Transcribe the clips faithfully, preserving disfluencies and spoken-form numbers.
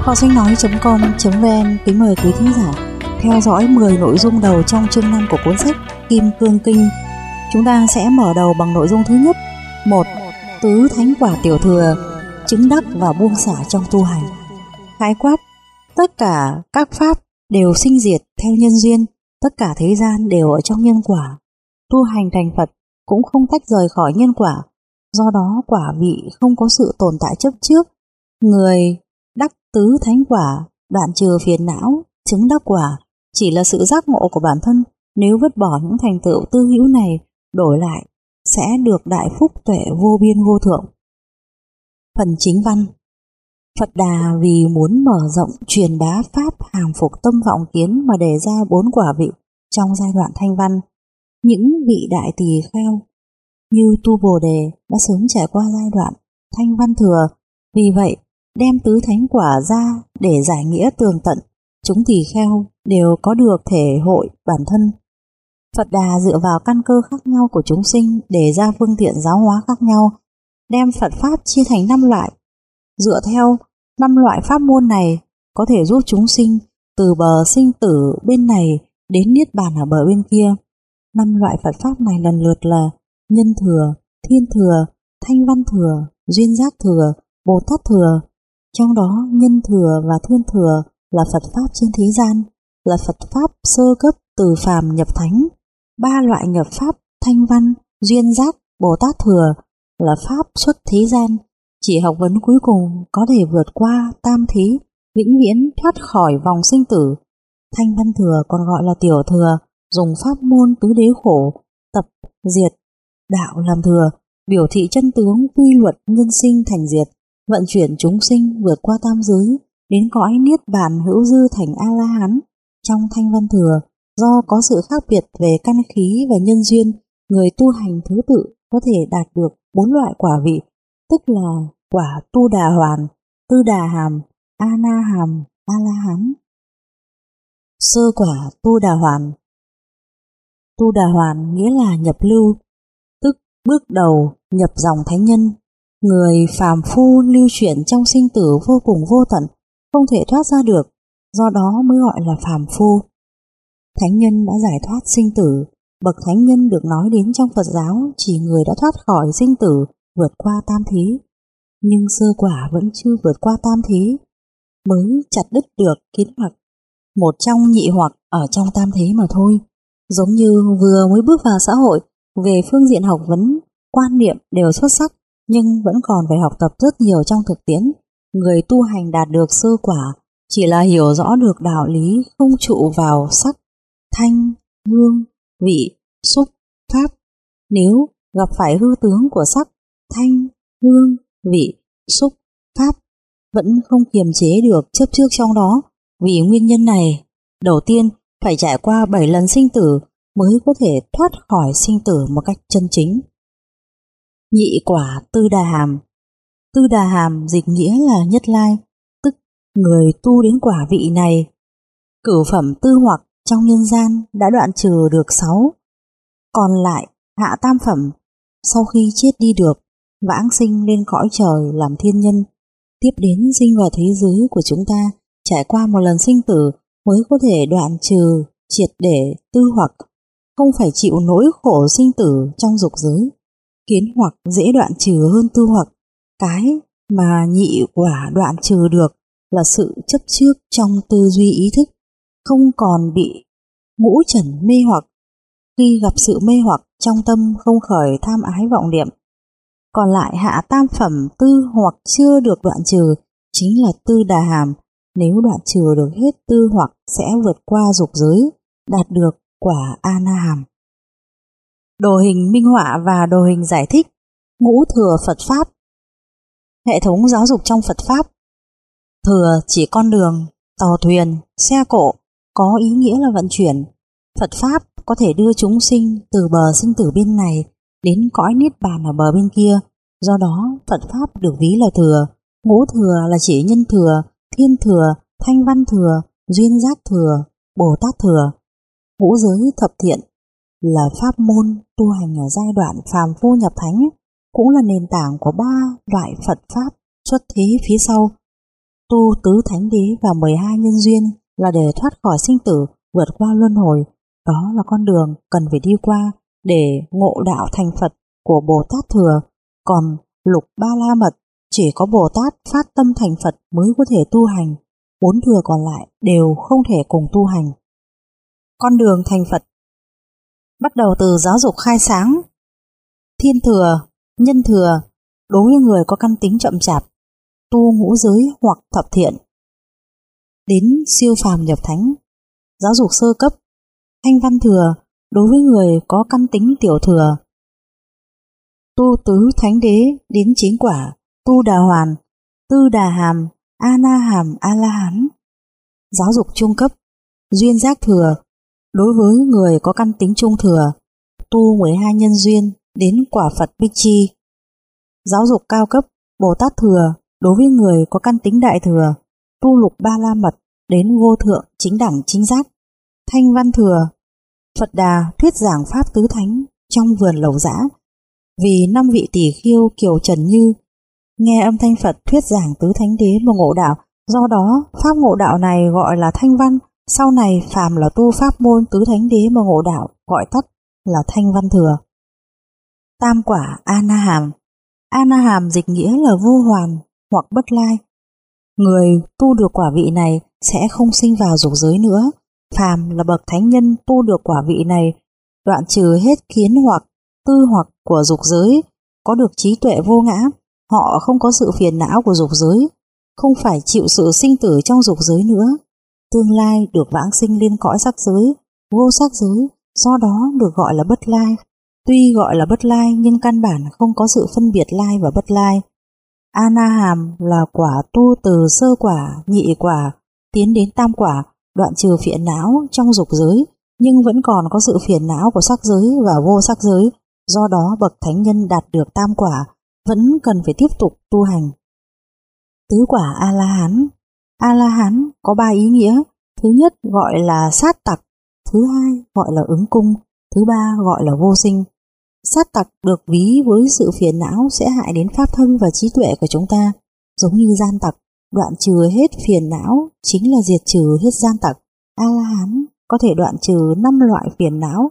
Họ sách nói.com.vn kính mời quý thính giả theo dõi mười nội dung đầu trong chương năm của cuốn sách Kim Cương Kinh. Chúng ta sẽ mở đầu bằng nội dung thứ nhất. một. Tứ thánh quả tiểu thừa, chứng đắc và buông xả trong tu hành. Khái quát: tất cả các pháp đều sinh diệt theo nhân duyên, tất cả thế gian đều ở trong nhân quả. Tu hành thành Phật cũng không tách rời khỏi nhân quả, do đó quả vị không có sự tồn tại chấp trước. Người đắc tứ thánh quả, đoạn trừ phiền não, chứng đắc quả chỉ là sự giác ngộ của bản thân. Nếu vứt bỏ những thành tựu tư hữu này, đổi lại sẽ được đại phúc tuệ vô biên vô thượng. Phần chính văn. Phật Đà vì muốn mở rộng truyền bá pháp hàng phục tâm vọng kiến mà đề ra bốn quả vị trong giai đoạn thanh văn. Những vị đại tỳ kheo như tu Bồ Đề đã sớm trải qua giai đoạn thanh văn thừa, vì vậy đem tứ thánh quả ra để giải nghĩa tường tận. Chúng tỳ kheo đều có được thể hội bản thân. Phật Đà dựa vào căn cơ khác nhau của chúng sinh để ra phương tiện giáo hóa khác nhau, đem Phật Pháp chia thành năm loại. Dựa theo năm loại pháp môn này có thể giúp chúng sinh từ bờ sinh tử bên này đến niết bàn ở bờ bên kia. Năm loại Phật Pháp này lần lượt là nhân thừa, thiên thừa, thanh văn thừa, duyên giác thừa, Bồ Tát thừa. Trong đó nhân thừa và thiên thừa là Phật Pháp trên thế gian, là Phật Pháp sơ cấp từ phàm nhập thánh. Ba loại nhập Pháp thanh văn, duyên giác, Bồ Tát thừa là Pháp xuất thế gian, chỉ học vấn cuối cùng có thể vượt qua tam thí, vĩnh viễn thoát khỏi vòng sinh tử. Thanh văn thừa còn gọi là tiểu thừa, dùng pháp môn tứ đế khổ, tập, diệt, đạo làm thừa, biểu thị chân tướng quy luật nhân sinh thành diệt, vận chuyển chúng sinh vượt qua tam giới đến cõi niết bàn hữu dư thành A-la-hán. Trong thanh văn thừa, do có sự khác biệt về căn khí và nhân duyên, người tu hành thứ tự có thể đạt được bốn loại quả vị, tức là quả tu đà hoàn, tư đà hàm, a na hàm, A-la-hán. Sơ quả tu đà hoàn. Tu đà hoàn nghĩa là nhập lưu, tức bước đầu nhập dòng thánh nhân. Người phàm phu lưu chuyển trong sinh tử vô cùng vô tận, không thể thoát ra được, do đó mới gọi là phàm phu. Thánh nhân đã giải thoát sinh tử. Bậc thánh nhân được nói đến trong Phật giáo chỉ người đã thoát khỏi sinh tử, vượt qua tam thí. Nhưng sơ quả vẫn chưa vượt qua tam thí, mới chặt đứt được kiến hoặc, một trong nhị hoặc ở trong tam thế mà thôi. Giống như vừa mới bước vào xã hội, về phương diện học vấn, quan niệm đều xuất sắc, nhưng vẫn còn phải học tập rất nhiều trong thực tiễn. Người tu hành đạt được sơ quả chỉ là hiểu rõ được đạo lý không trụ vào sắc, thanh, hương, vị, xúc, pháp. Nếu gặp phải hư tướng của sắc, thanh, hương, vị, xúc, pháp, vẫn không kiềm chế được chấp trước trong đó. Vì nguyên nhân này, đầu tiên phải trải qua bảy lần sinh tử mới có thể thoát khỏi sinh tử một cách chân chính. Nhị quả tư đà hàm. Tư đà hàm dịch nghĩa là nhất lai, tức người tu đến quả vị này. Cửu phẩm tư hoặc trong nhân gian đã đoạn trừ được sáu, còn lại hạ tam phẩm sau khi chết đi được, vãng sinh lên cõi trời làm thiên nhân, tiếp đến sinh vào thế giới của chúng ta, trải qua một lần sinh tử mới có thể đoạn trừ triệt để tư hoặc, không phải chịu nỗi khổ sinh tử trong dục giới. Kiến hoặc dễ đoạn trừ hơn tư hoặc. Cái mà nhị quả đoạn trừ được là sự chấp trước trong tư duy ý thức, không còn bị ngũ trần mê hoặc. Khi gặp sự mê hoặc, trong tâm không khởi tham ái vọng niệm. Còn lại hạ tam phẩm tư hoặc chưa được đoạn trừ chính là tư đà hàm. Nếu đoạn trừ được hết tư hoặc sẽ vượt qua dục giới, đạt được quả a na hàm. Đồ hình minh họa và đồ hình giải thích. Ngũ thừa Phật Pháp. Hệ thống giáo dục trong Phật Pháp. Thừa chỉ con đường, tàu thuyền, xe cộ, có ý nghĩa là vận chuyển. Phật Pháp có thể đưa chúng sinh từ bờ sinh tử bên này đến cõi niết bàn ở bờ bên kia. Do đó Phật Pháp được ví là thừa. Ngũ thừa là chỉ nhân thừa, thiên thừa, thanh văn thừa, duyên giác thừa, Bồ Tát thừa. Ngũ giới thập thiện là pháp môn tu hành ở giai đoạn phàm phu nhập thánh, cũng là nền tảng của ba loại Phật Pháp xuất thế phía sau. Tu tứ thánh đế và mười hai nhân duyên là để thoát khỏi sinh tử, vượt qua luân hồi. Đó là con đường cần phải đi qua để ngộ đạo thành Phật của Bồ Tát Thừa. Còn lục ba la mật chỉ có Bồ Tát phát tâm thành Phật mới có thể tu hành, bốn thừa còn lại đều không thể cùng tu hành. Con đường thành Phật bắt đầu từ giáo dục khai sáng. Thiên thừa, nhân thừa đối với người có căn tính chậm chạp, tu ngũ giới hoặc thập thiện, đến siêu phàm nhập thánh. Giáo dục sơ cấp. Thanh văn thừa đối với người có căn tính tiểu thừa, tu tứ thánh đế đến chính quả, tu đà hoàn, tư đà hàm, a na hàm, a la hán. Giáo dục trung cấp. Duyên giác thừa đối với người có căn tính trung thừa, tu mười hai nhân duyên đến quả Phật Bích Chi. Giáo dục cao cấp. Bồ Tát thừa đối với người có căn tính đại thừa, tu lục ba la mật đến vô thượng chính đẳng chính giác. Thanh văn thừa. Phật Đà thuyết giảng pháp tứ thánh trong vườn Lầu Giã, vì năm vị tỷ khiêu kiều trần như nghe âm thanh Phật thuyết giảng tứ thánh đế mà ngộ đạo, do đó pháp ngộ đạo này gọi là thanh văn. Sau này phàm là tu pháp môn tứ thánh đế mà ngộ đạo gọi tắt là thanh văn thừa. Tam quả a na hàm. A na hàm dịch nghĩa là vô hoàn hoặc bất lai. Người tu được quả vị này sẽ không sinh vào dục giới nữa. Phàm là bậc thánh nhân tu được quả vị này, đoạn trừ hết kiến hoặc tư hoặc của dục giới, có được trí tuệ vô ngã. Họ không có sự phiền não của dục giới, không phải chịu sự sinh tử trong dục giới nữa. Tương lai được vãng sinh lên cõi sắc giới, vô sắc giới, do đó được gọi là bất lai. Tuy gọi là bất lai nhưng căn bản không có sự phân biệt lai và bất lai. A na hàm là quả tu từ sơ quả, nhị quả tiến đến tam quả, đoạn trừ phiền não trong dục giới, nhưng vẫn còn có sự phiền não của sắc giới và vô sắc giới. Do đó bậc thánh nhân đạt được tam quả vẫn cần phải tiếp tục tu hành. Tứ quả A La Hán. A La Hán có ba ý nghĩa. Thứ nhất gọi là sát tặc, thứ hai gọi là ứng cung, thứ ba gọi là vô sinh. Sát tặc được ví với sự phiền não sẽ hại đến pháp thân và trí tuệ của chúng ta, giống như gian tặc, đoạn trừ hết phiền não chính là diệt trừ hết gian tặc. A La Hán có thể đoạn trừ năm loại phiền não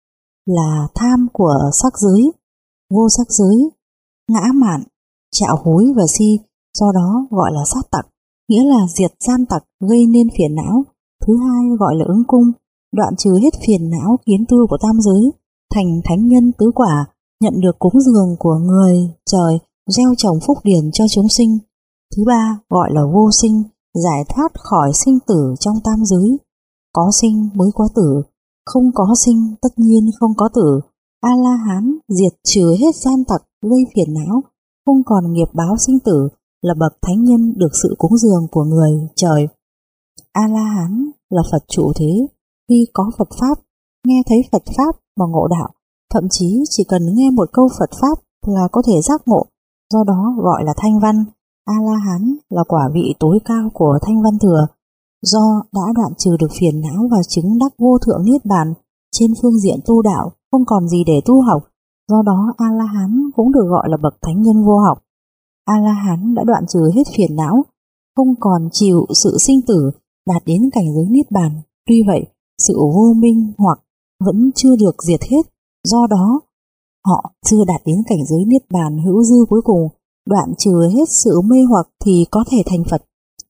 là tham của sắc giới, vô sắc giới, ngã mạn, trạo hối và si, do đó gọi là sát tặc, nghĩa là diệt gian tặc gây nên phiền não. Thứ hai gọi là ứng cung, đoạn trừ hết phiền não kiến tư của tam giới, thành thánh nhân tứ quả, nhận được cúng dường của người, trời, gieo trồng phúc điển cho chúng sinh. Thứ ba gọi là vô sinh, giải thoát khỏi sinh tử trong tam giới. Có sinh mới có tử, không có sinh tất nhiên không có tử. A La Hán diệt trừ hết gian tặc gây phiền não, không còn nghiệp báo sinh tử, là bậc thánh nhân được sự cúng dường của người, trời. A La Hán là Phật trụ thế, khi có Phật pháp, nghe thấy Phật pháp mà ngộ đạo, thậm chí chỉ cần nghe một câu Phật pháp là có thể giác ngộ, do đó gọi là thanh văn. A La Hán là quả vị tối cao của thanh văn thừa, do đã đoạn trừ được phiền não và chứng đắc vô thượng niết bàn. Trên phương diện tu đạo không còn gì để tu học, do đó A La Hán cũng được gọi là bậc thánh nhân vô học. A La Hán đã đoạn trừ hết phiền não, không còn chịu sự sinh tử, đạt đến cảnh giới niết bàn. Tuy vậy, sự vô minh hoặc vẫn chưa được diệt hết, do đó họ chưa đạt đến cảnh giới niết bàn hữu dư cuối cùng, đoạn trừ hết sự mê hoặc thì có thể thành Phật.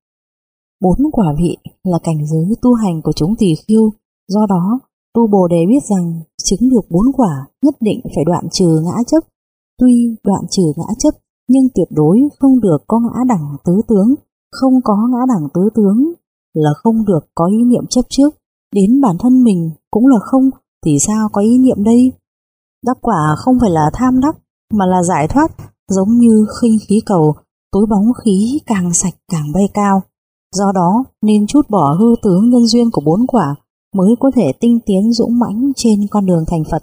Bốn quả vị là cảnh giới tu hành của chúng tỳ khưu, do đó tu Bồ Đề biết rằng chứng được bốn quả nhất định phải đoạn trừ ngã chấp. Tuy đoạn trừ ngã chấp nhưng tuyệt đối không được có ngã đẳng tứ tướng. Không có ngã đẳng tứ tướng là không được có ý niệm chấp trước, đến bản thân mình cũng là không, thì sao có ý niệm đây? Đắc quả không phải là tham đắc mà là giải thoát, giống như khinh khí cầu, tối bóng khí càng sạch càng bay cao. Do đó nên chút bỏ hư tướng nhân duyên của bốn quả mới có thể tinh tiến dũng mãnh trên con đường thành Phật.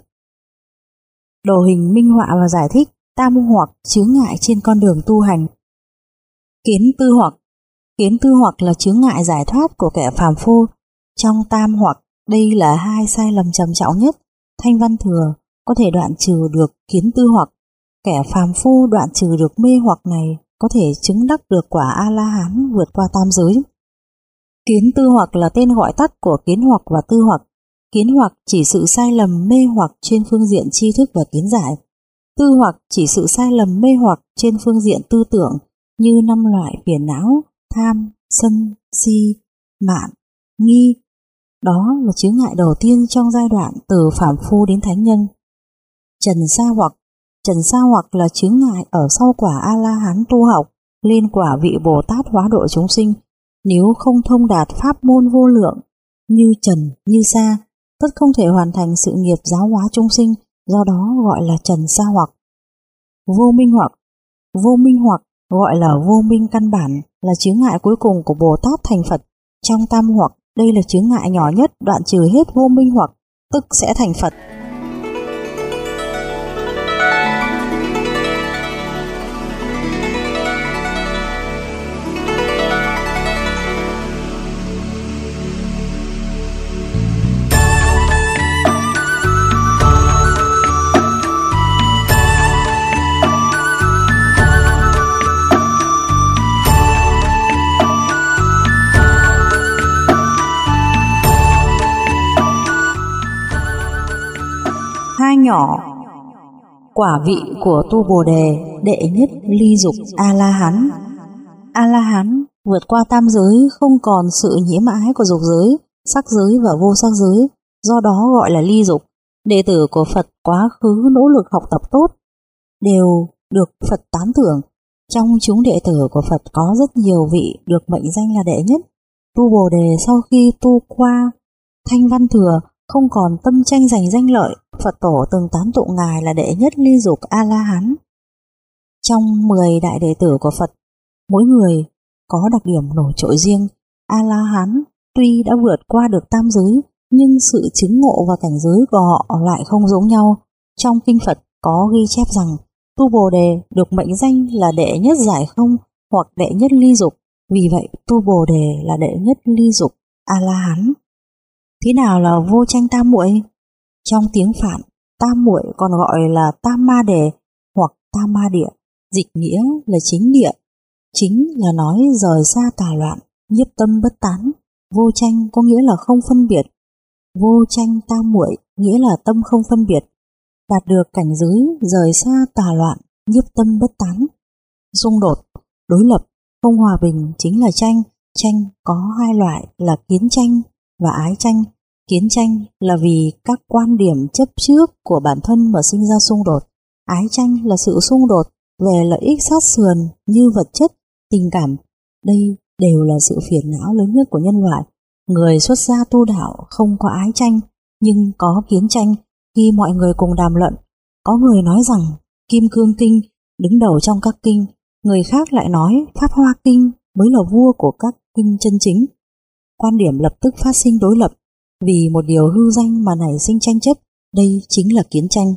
Đồ hình minh họa và giải thích tam hoặc chướng ngại trên con đường tu hành. Kiến tư hoặc. Kiến tư hoặc là chướng ngại giải thoát của kẻ phàm phu. Trong tam hoặc, đây là hai sai lầm trầm trọng nhất. Thanh văn thừa có thể đoạn trừ được kiến tư hoặc. Kẻ phàm phu đoạn trừ được mê hoặc này có thể chứng đắc được quả A-la-hán vượt qua tam giới. Kiến tư hoặc là tên gọi tắt của kiến hoặc và tư hoặc. Kiến hoặc chỉ sự sai lầm mê hoặc trên phương diện tri thức và kiến giải. Tư hoặc chỉ sự sai lầm mê hoặc trên phương diện tư tưởng, như năm loại phiền não: tham, sân, si, mạn, nghi. Đó là chướng ngại đầu tiên trong giai đoạn từ phàm phu đến thánh nhân. Trần sa hoặc. Trần sa hoặc là chướng ngại ở sau quả A-la-hán tu học lên quả vị Bồ Tát hóa độ chúng sinh. Nếu không thông đạt pháp môn vô lượng như trần như sa, tất không thể hoàn thành sự nghiệp giáo hóa chúng sinh, do đó gọi là trần sa hoặc. Vô minh hoặc. Vô minh hoặc gọi là vô minh căn bản, là chướng ngại cuối cùng của Bồ Tát thành Phật. Trong tam hoặc, đây là chướng ngại nhỏ nhất, đoạn trừ hết vô minh hoặc, tức sẽ thành Phật. Hai nhỏ. Quả vị của tu Bồ Đề đệ nhất ly dục A-la-hán. A-la-hán vượt qua tam giới, không còn sự nhiễm ái của dục giới, sắc giới và vô sắc giới, do đó gọi là ly dục. Đệ tử của Phật quá khứ nỗ lực học tập tốt đều được Phật tán thưởng. Trong chúng đệ tử của Phật có rất nhiều vị được mệnh danh là đệ nhất. Tu Bồ Đề sau khi tu qua Thanh Văn Thừa, không còn tâm tranh giành danh lợi, Phật Tổ từng tán tụng Ngài là đệ nhất ly dục A-la-hán. Trong mười đại đệ tử của Phật, mỗi người có đặc điểm nổi trội riêng. A-la-hán tuy đã vượt qua được tam giới, nhưng sự chứng ngộ và cảnh giới của họ lại không giống nhau. Trong kinh Phật có ghi chép rằng tu Bồ Đề được mệnh danh là đệ nhất giải không hoặc đệ nhất ly dục, vì vậy tu Bồ Đề là đệ nhất ly dục A-la-hán. Thế nào là vô tranh tam muội? Trong tiếng Phạn, tam muội còn gọi là tam ma đề hoặc tam ma địa, dịch nghĩa là chính địa. Chính là nói rời xa tà loạn, nhiếp tâm bất tán. Vô tranh có nghĩa là không phân biệt. Vô tranh tam muội nghĩa là tâm không phân biệt, đạt được cảnh giới rời xa tà loạn, nhiếp tâm bất tán. Xung đột, đối lập, không hòa bình chính là tranh. Tranh có hai loại là kiến tranh và ái tranh. Kiến tranh là vì các quan điểm chấp trước của bản thân mà sinh ra xung đột. Ái tranh là sự xung đột về lợi ích sát sườn như vật chất, tình cảm. Đây đều là sự phiền não lớn nhất của nhân loại. Người xuất gia tu đạo không có ái tranh, nhưng có kiến tranh. Khi mọi người cùng đàm luận, có người nói rằng Kim Cương Kinh đứng đầu trong các kinh, người khác lại nói Pháp Hoa Kinh mới là vua của các kinh chân chính. Quan điểm lập tức phát sinh đối lập. Vì một điều hư danh mà nảy sinh tranh chấp, đây chính là kiến tranh.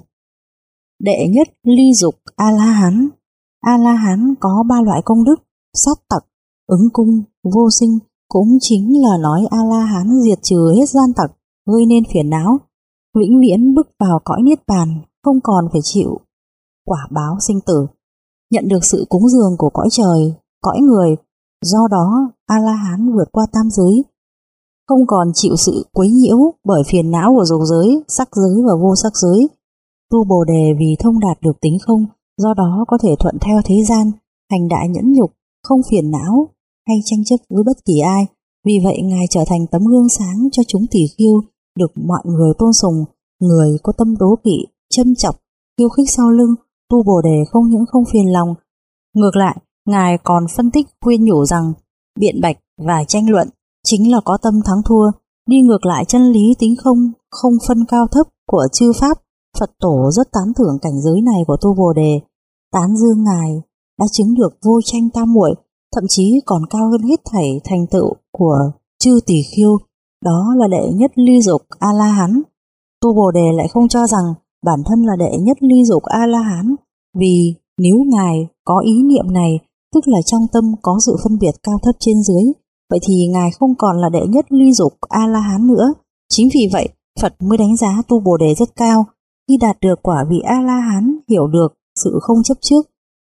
Đệ nhất ly dục A-la-hán. A-la-hán có ba loại công đức: sát tặc, ứng cung, vô sinh, cũng chính là nói A-la-hán diệt trừ hết gian tặc, gây nên phiền não, vĩnh viễn bước vào cõi niết bàn, không còn phải chịu quả báo sinh tử, nhận được sự cúng dường của cõi trời, cõi người. Do đó A-la-hán vượt qua tam giới, không còn chịu sự quấy nhiễu bởi phiền não của dục giới, sắc giới và vô sắc giới. Tu Bồ Đề vì thông đạt được tính không, do đó có thể thuận theo thế gian, hành đại nhẫn nhục, không phiền não hay tranh chấp với bất kỳ ai. Vì vậy Ngài trở thành tấm gương sáng cho chúng tỳ khưu, được mọi người tôn sùng. Người có tâm đố kỵ, châm chọc, khiêu khích sau lưng, Tu Bồ Đề không những không phiền lòng, ngược lại Ngài còn phân tích khuyên nhủ rằng biện bạch và tranh luận chính là có tâm thắng thua, đi ngược lại chân lý tính không, không phân cao thấp của chư pháp. Phật Tổ rất tán thưởng cảnh giới này của Tu Bồ Đề, tán dương Ngài đã chứng được vô tranh tam muội, thậm chí còn cao hơn hết thảy thành tựu của chư tỳ khưu, đó là đệ nhất ly dục A-la-hán. Tu Bồ Đề lại không cho rằng bản thân là đệ nhất ly dục A-la-hán, vì nếu Ngài có ý niệm này, tức là trong tâm có sự phân biệt cao thấp trên dưới, vậy thì Ngài không còn là đệ nhất ly dục A-la-hán nữa. Chính vì vậy Phật mới đánh giá Tu Bồ Đề rất cao. Khi đạt được quả vị A-la-hán, hiểu được sự không chấp trước,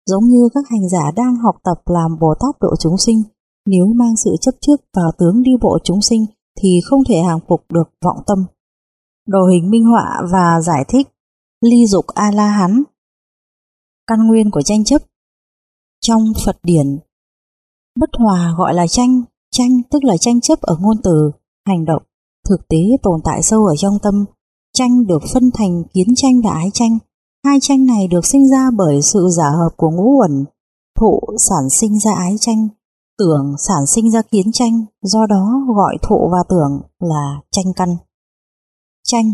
giống như các hành giả đang học tập làm Bồ Tát độ chúng sinh. Nếu mang sự chấp trước vào tướng đi bộ chúng sinh thì không thể hàng phục được vọng tâm. Đồ hình minh họa và giải thích ly dục A-la-hán. Căn nguyên của tranh chấp. Trong Phật điển, bất hòa gọi là tranh. Tranh tức là tranh chấp ở ngôn từ, hành động, thực tế tồn tại sâu ở trong tâm. Tranh được phân thành kiến tranh và ái tranh. Hai tranh này được sinh ra bởi sự giả hợp của ngũ uẩn. Thụ sản sinh ra ái tranh, tưởng sản sinh ra kiến tranh, do đó gọi thụ và tưởng là tranh căn. Tranh,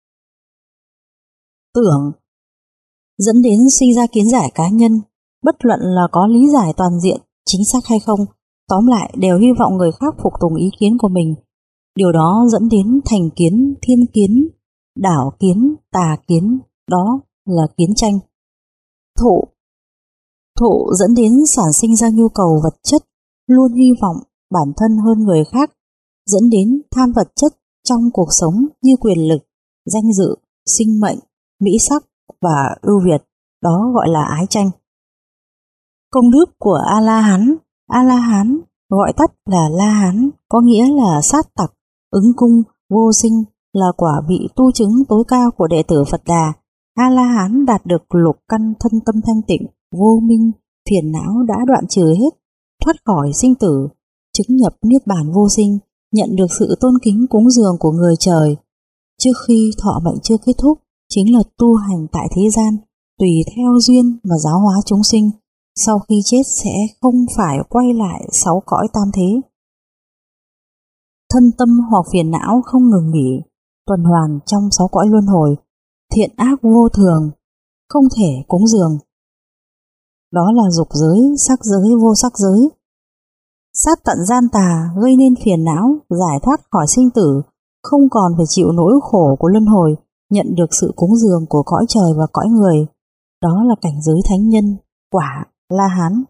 tưởng dẫn đến sinh ra kiến giải cá nhân, bất luận là có lý giải toàn diện, chính xác hay không, tóm lại đều hy vọng người khác phục tùng ý kiến của mình. Điều đó dẫn đến thành kiến, thiên kiến, đảo kiến, tà kiến, đó là kiến tranh. Thụ, thụ dẫn đến sản sinh ra nhu cầu vật chất, luôn hy vọng bản thân hơn người khác, dẫn đến tham vật chất trong cuộc sống như quyền lực, danh dự, sinh mệnh, mỹ sắc và ưu việt, đó gọi là ái tranh. Công đức của A-la-hán. A-la-hán gọi tắt là La-hán, có nghĩa là sát tặc, ứng cung, vô sinh, là quả vị tu chứng tối cao của đệ tử Phật Đà. A-la-hán đạt được lục căn thân tâm thanh tịnh, vô minh, phiền não đã đoạn trừ hết, thoát khỏi sinh tử, chứng nhập niết bàn vô sinh, nhận được sự tôn kính cúng dường của người trời. Trước khi thọ mệnh chưa kết thúc, chính là tu hành tại thế gian, tùy theo duyên mà giáo hóa chúng sinh. Sau khi chết sẽ không phải quay lại sáu cõi tam thế. Thân tâm hoặc phiền não không ngừng nghỉ, tuần hoàn trong sáu cõi luân hồi, thiện ác vô thường, không thể cúng dường. Đó là dục giới, sắc giới, vô sắc giới. Sát tận gian tà gây nên phiền não, giải thoát khỏi sinh tử, không còn phải chịu nỗi khổ của luân hồi, nhận được sự cúng dường của cõi trời và cõi người. Đó là cảnh giới thánh nhân, quả, La-hán.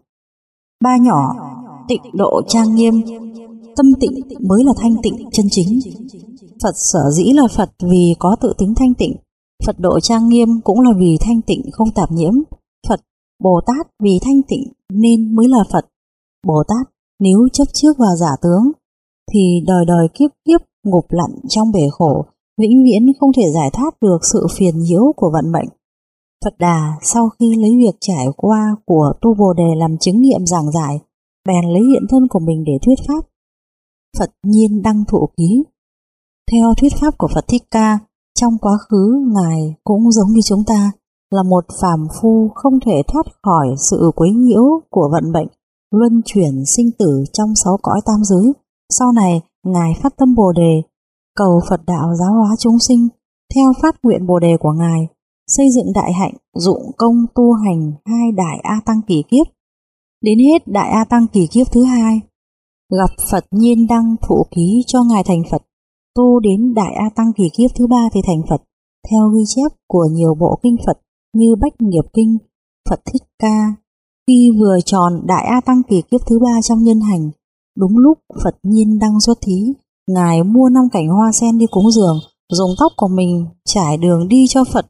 Ba nhỏ, tịnh độ trang nghiêm. Tâm tịnh mới là thanh tịnh chân chính. Phật sở dĩ là Phật vì có tự tính thanh tịnh. Phật độ trang nghiêm cũng là vì thanh tịnh không tạp nhiễm. Phật, Bồ Tát vì thanh tịnh nên mới là Phật. Bồ Tát nếu chấp trước vào giả tướng thì đời đời kiếp kiếp ngục lặn trong bể khổ, vĩnh viễn không thể giải thoát được sự phiền nhiễu của vận mệnh. Phật Đà sau khi lấy việc trải qua của tu Bồ Đề làm chứng nghiệm giảng giải, bèn lấy hiện thân của mình để thuyết pháp. Phật nhiên đăng thụ ký. Theo thuyết pháp của Phật Thích Ca, trong quá khứ Ngài cũng giống như chúng ta, là một phàm phu không thể thoát khỏi sự quấy nhiễu của vận mệnh, luân chuyển sinh tử trong sáu cõi tam giới. Sau này Ngài phát tâm Bồ Đề, cầu Phật đạo giáo hóa chúng sinh, theo phát nguyện Bồ Đề của Ngài, xây dựng đại hạnh, dụng công tu hành hai đại A Tăng kỳ kiếp. Đến hết đại A Tăng kỳ kiếp thứ hai, gặp Phật nhiên đăng thụ ký cho Ngài thành Phật. Tu đến đại A Tăng kỳ kiếp thứ ba thì thành Phật, theo ghi chép của nhiều bộ kinh Phật như Bách Nghiệp Kinh, Phật Thích Ca. Khi vừa tròn đại A Tăng kỳ kiếp thứ ba trong nhân hành, đúng lúc Phật nhiên đăng xuất thí, Ngài mua năm cành hoa sen đi cúng dường, dùng tóc của mình trải đường đi cho Phật.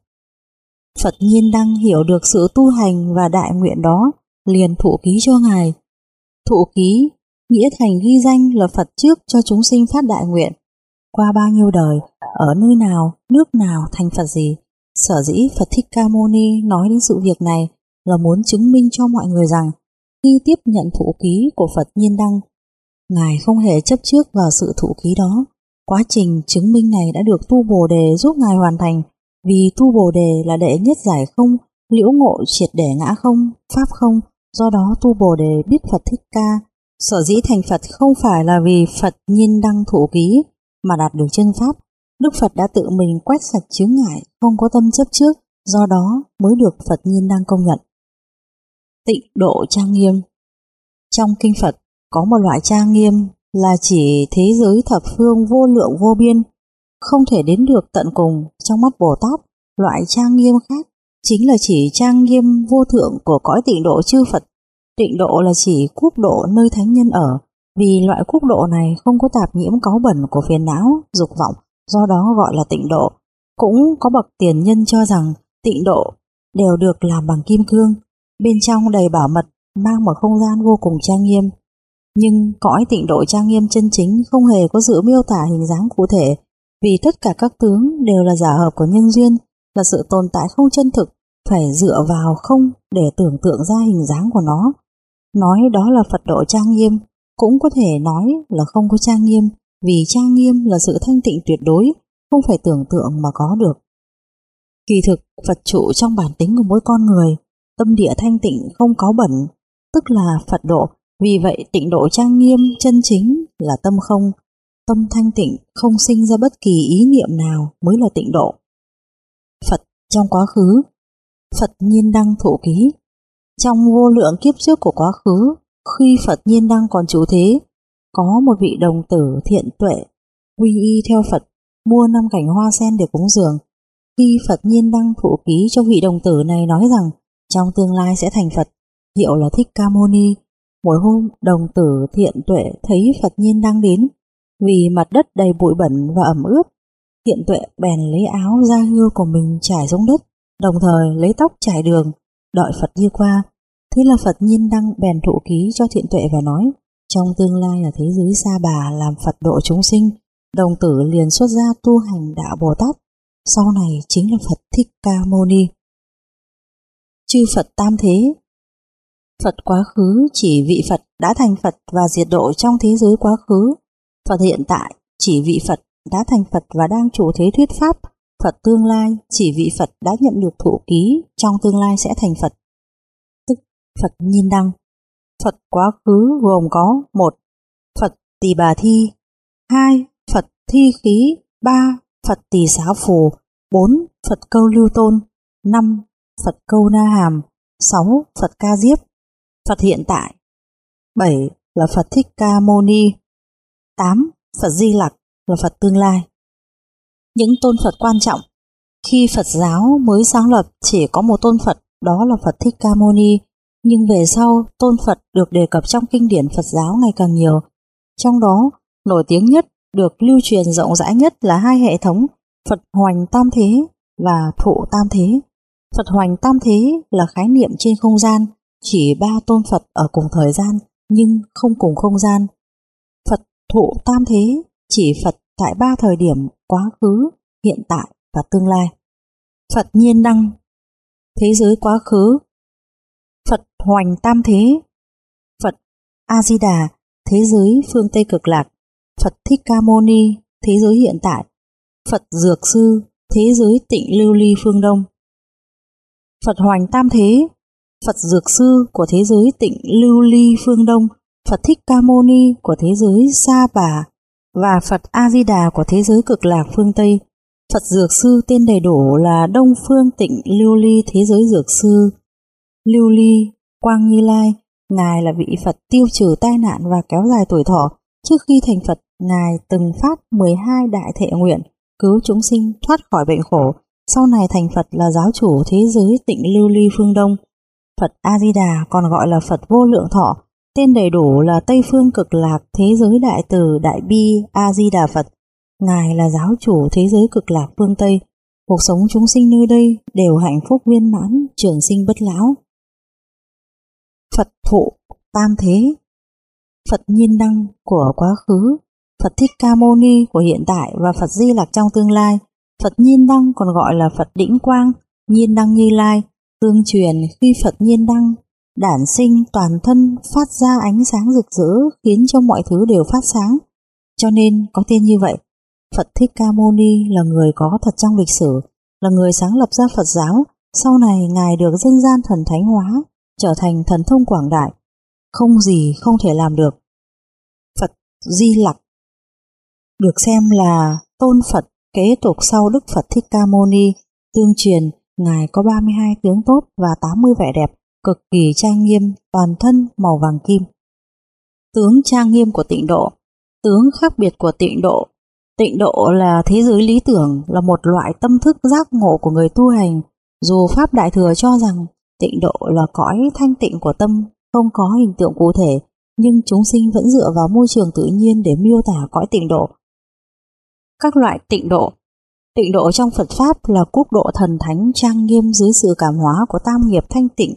Phật nhiên đăng hiểu được sự tu hành và đại nguyện đó, liền thụ ký cho Ngài. Thụ ký nghĩa thành ghi danh là Phật trước cho chúng sinh phát đại nguyện. Qua bao nhiêu đời, ở nơi nào, nước nào thành Phật gì. Sở dĩ Phật Thích Ca Mâu Ni nói đến sự việc này là muốn chứng minh cho mọi người rằng khi tiếp nhận thụ ký của Phật nhiên đăng, Ngài không hề chấp trước vào sự thụ ký đó. Quá trình chứng minh này đã được tu Bồ Đề giúp Ngài hoàn thành, vì tu Bồ Đề là đệ nhất giải không, liễu ngộ triệt để ngã không, pháp không. Do đó tu Bồ Đề biết Phật Thích Ca sở dĩ thành Phật không phải là vì Phật nhiên đăng thụ ký mà đạt được chân pháp. Đức Phật đã tự mình quét sạch chướng ngại, không có tâm chấp trước, do đó mới được Phật nhiên đăng công nhận. Tịnh độ trang nghiêm. Trong kinh Phật có một loại trang nghiêm là chỉ thế giới thập phương vô lượng vô biên, không thể đến được tận cùng. Trong mắt Bồ Tát, loại trang nghiêm khác chính là chỉ trang nghiêm vô thượng của cõi tịnh độ chư Phật. Tịnh độ là chỉ quốc độ nơi thánh nhân ở, vì loại quốc độ này không có tạp nhiễm cáu bẩn của phiền não, dục vọng, do đó gọi là tịnh độ. Cũng có bậc tiền nhân cho rằng tịnh độ đều được làm bằng kim cương, Bên trong đầy bảo mật, mang một không gian vô cùng trang nghiêm. Nhưng cõi tịnh độ trang nghiêm chân chính không hề có sự miêu tả hình dáng cụ thể, vì tất cả các tướng đều là giả hợp của nhân duyên, là sự tồn tại không chân thực, phải dựa vào không để tưởng tượng ra hình dáng của nó. Nói đó là Phật độ trang nghiêm, cũng có thể nói là không có trang nghiêm, vì trang nghiêm là sự thanh tịnh tuyệt đối, không phải tưởng tượng mà có được. Kỳ thực, Phật trụ trong bản tính của mỗi con người, tâm địa thanh tịnh không có bẩn, tức là Phật độ. Vì vậy tịnh độ trang nghiêm chân chính là tâm không, tâm thanh tịnh không sinh ra bất kỳ ý niệm nào mới là tịnh độ. Phật trong quá khứ, Phật Nhiên Đăng thụ ký. Trong vô lượng kiếp trước của quá khứ, khi Phật Nhiên Đăng còn trụ thế, có một vị đồng tử thiện tuệ quy y theo Phật, mua năm cành hoa sen để cúng dường. Khi Phật Nhiên Đăng thụ ký cho vị đồng tử này nói rằng trong tương lai sẽ thành Phật, hiệu là Thích Ca Mâu Ni. Một hôm, đồng tử thiện tuệ thấy Phật Nhiên Đăng đến, vì mặt đất đầy bụi bẩn và ẩm ướt, thiện tuệ bèn lấy áo da hươu của mình trải xuống đất, đồng thời lấy tóc trải đường, đợi Phật đi qua. Thế là Phật Nhiên Đăng bèn thụ ký cho thiện tuệ và nói, trong tương lai là thế giới Sa Bà làm Phật độ chúng sinh. Đồng tử liền xuất gia tu hành đạo Bồ Tát, sau này chính là Phật Thích Ca Mâu Ni. Chư Phật tam thế. Phật quá khứ chỉ vị Phật đã thành Phật và diệt độ trong thế giới quá khứ. Phật hiện tại chỉ vị Phật đã thành Phật và đang trụ thế thuyết pháp. Phật tương lai chỉ vị Phật đã nhận được thụ ký, trong tương lai sẽ thành Phật, tức Phật Nhiên Đăng. Phật quá khứ gồm có: một. Phật Tỳ Bà Thi, hai. Phật Thi Khí, ba. Phật Tỳ Xá Phù, bốn. Phật Câu Lưu Tôn, năm. Phật Câu Na Hàm, sáu. Phật Ca Diếp. Phật hiện tại, bảy. Là Phật Thích Ca Mâu Ni, tám. Phật Di Lặc là Phật tương lai. Những tôn Phật quan trọng. Khi Phật giáo mới sáng lập chỉ có một tôn Phật, đó là Phật Thích Ca Mâu Ni, nhưng về sau tôn Phật được đề cập trong kinh điển Phật giáo ngày càng nhiều. Trong đó, nổi tiếng nhất, được lưu truyền rộng rãi nhất là hai hệ thống Phật Hoành Tam Thế và Thụ Tam Thế. Phật Hoành Tam Thế là khái niệm trên không gian, chỉ ba tôn Phật ở cùng thời gian nhưng không cùng không gian. Phật Thụ Tam Thế chỉ Phật tại ba thời điểm quá khứ, hiện tại và tương lai. Phật Nhiên Đăng, thế giới quá khứ. Phật Hoành Tam Thế, Phật A Di Đà, thế giới phương Tây Cực Lạc. Phật Thích Ca Mâu Ni, thế giới hiện tại. Phật Dược Sư, thế giới Tịnh Lưu Ly phương Đông. Phật Hoành Tam Thế, Phật Dược Sư của thế giới Tịnh Lưu Ly phương Đông, Phật Thích Ca Mâu Ni của thế giới Sa Bà và Phật A Di Đà của thế giới Cực Lạc phương Tây. Phật Dược Sư tên đầy đủ là Đông Phương Tịnh Lưu Ly thế giới Dược Sư. Lưu Ly Quang Như Lai, Ngài là vị Phật tiêu trừ tai nạn và kéo dài tuổi thọ. Trước khi thành Phật, Ngài từng phát mười hai đại thệ nguyện cứu chúng sinh thoát khỏi bệnh khổ. Sau này thành Phật là giáo chủ thế giới Tịnh Lưu Ly phương Đông. Phật A Di Đà còn gọi là Phật Vô Lượng Thọ, tên đầy đủ là Tây Phương Cực Lạc thế giới Đại Từ Đại Bi A Di Đà Phật. Ngài là giáo chủ thế giới Cực Lạc phương Tây. Cuộc sống chúng sinh nơi đây đều hạnh phúc viên mãn, trường sinh bất lão. Phật Thụ Tam Thế, Phật Nhiên Đăng của quá khứ, Phật Thích Ca Mâu Ni của hiện tại và Phật Di Lặc trong tương lai. Phật Nhiên Đăng còn gọi là Phật Đỉnh Quang, Nhiên Đăng Như Lai. Tương truyền khi Phật Nhiên Đăng đản sinh, toàn thân phát ra ánh sáng rực rỡ khiến cho mọi thứ đều phát sáng, cho nên có tên như vậy. Phật Thích Ca Mâu Ni là người có thật trong lịch sử, là người sáng lập ra Phật giáo. Sau này Ngài được dân gian thần thánh hóa, trở thành thần thông quảng đại, không gì không thể làm được. Phật Di Lặc được xem là tôn Phật kế tục sau Đức Phật Thích Ca Mâu Ni. Tương truyền Ngài có ba mươi hai tướng tốt và tám mươi vẻ đẹp, cực kỳ trang nghiêm, toàn thân màu vàng kim. Tướng trang nghiêm của tịnh độ. Tướng khác biệt của tịnh độ. Tịnh độ là thế giới lý tưởng, là một loại tâm thức giác ngộ của người tu hành. Dù Pháp Đại Thừa cho rằng tịnh độ là cõi thanh tịnh của tâm, không có hình tượng cụ thể, nhưng chúng sinh vẫn dựa vào môi trường tự nhiên để miêu tả cõi tịnh độ. Các loại tịnh độ. Tịnh độ trong Phật Pháp là quốc độ thần thánh trang nghiêm dưới sự cảm hóa của tam nghiệp thanh tịnh,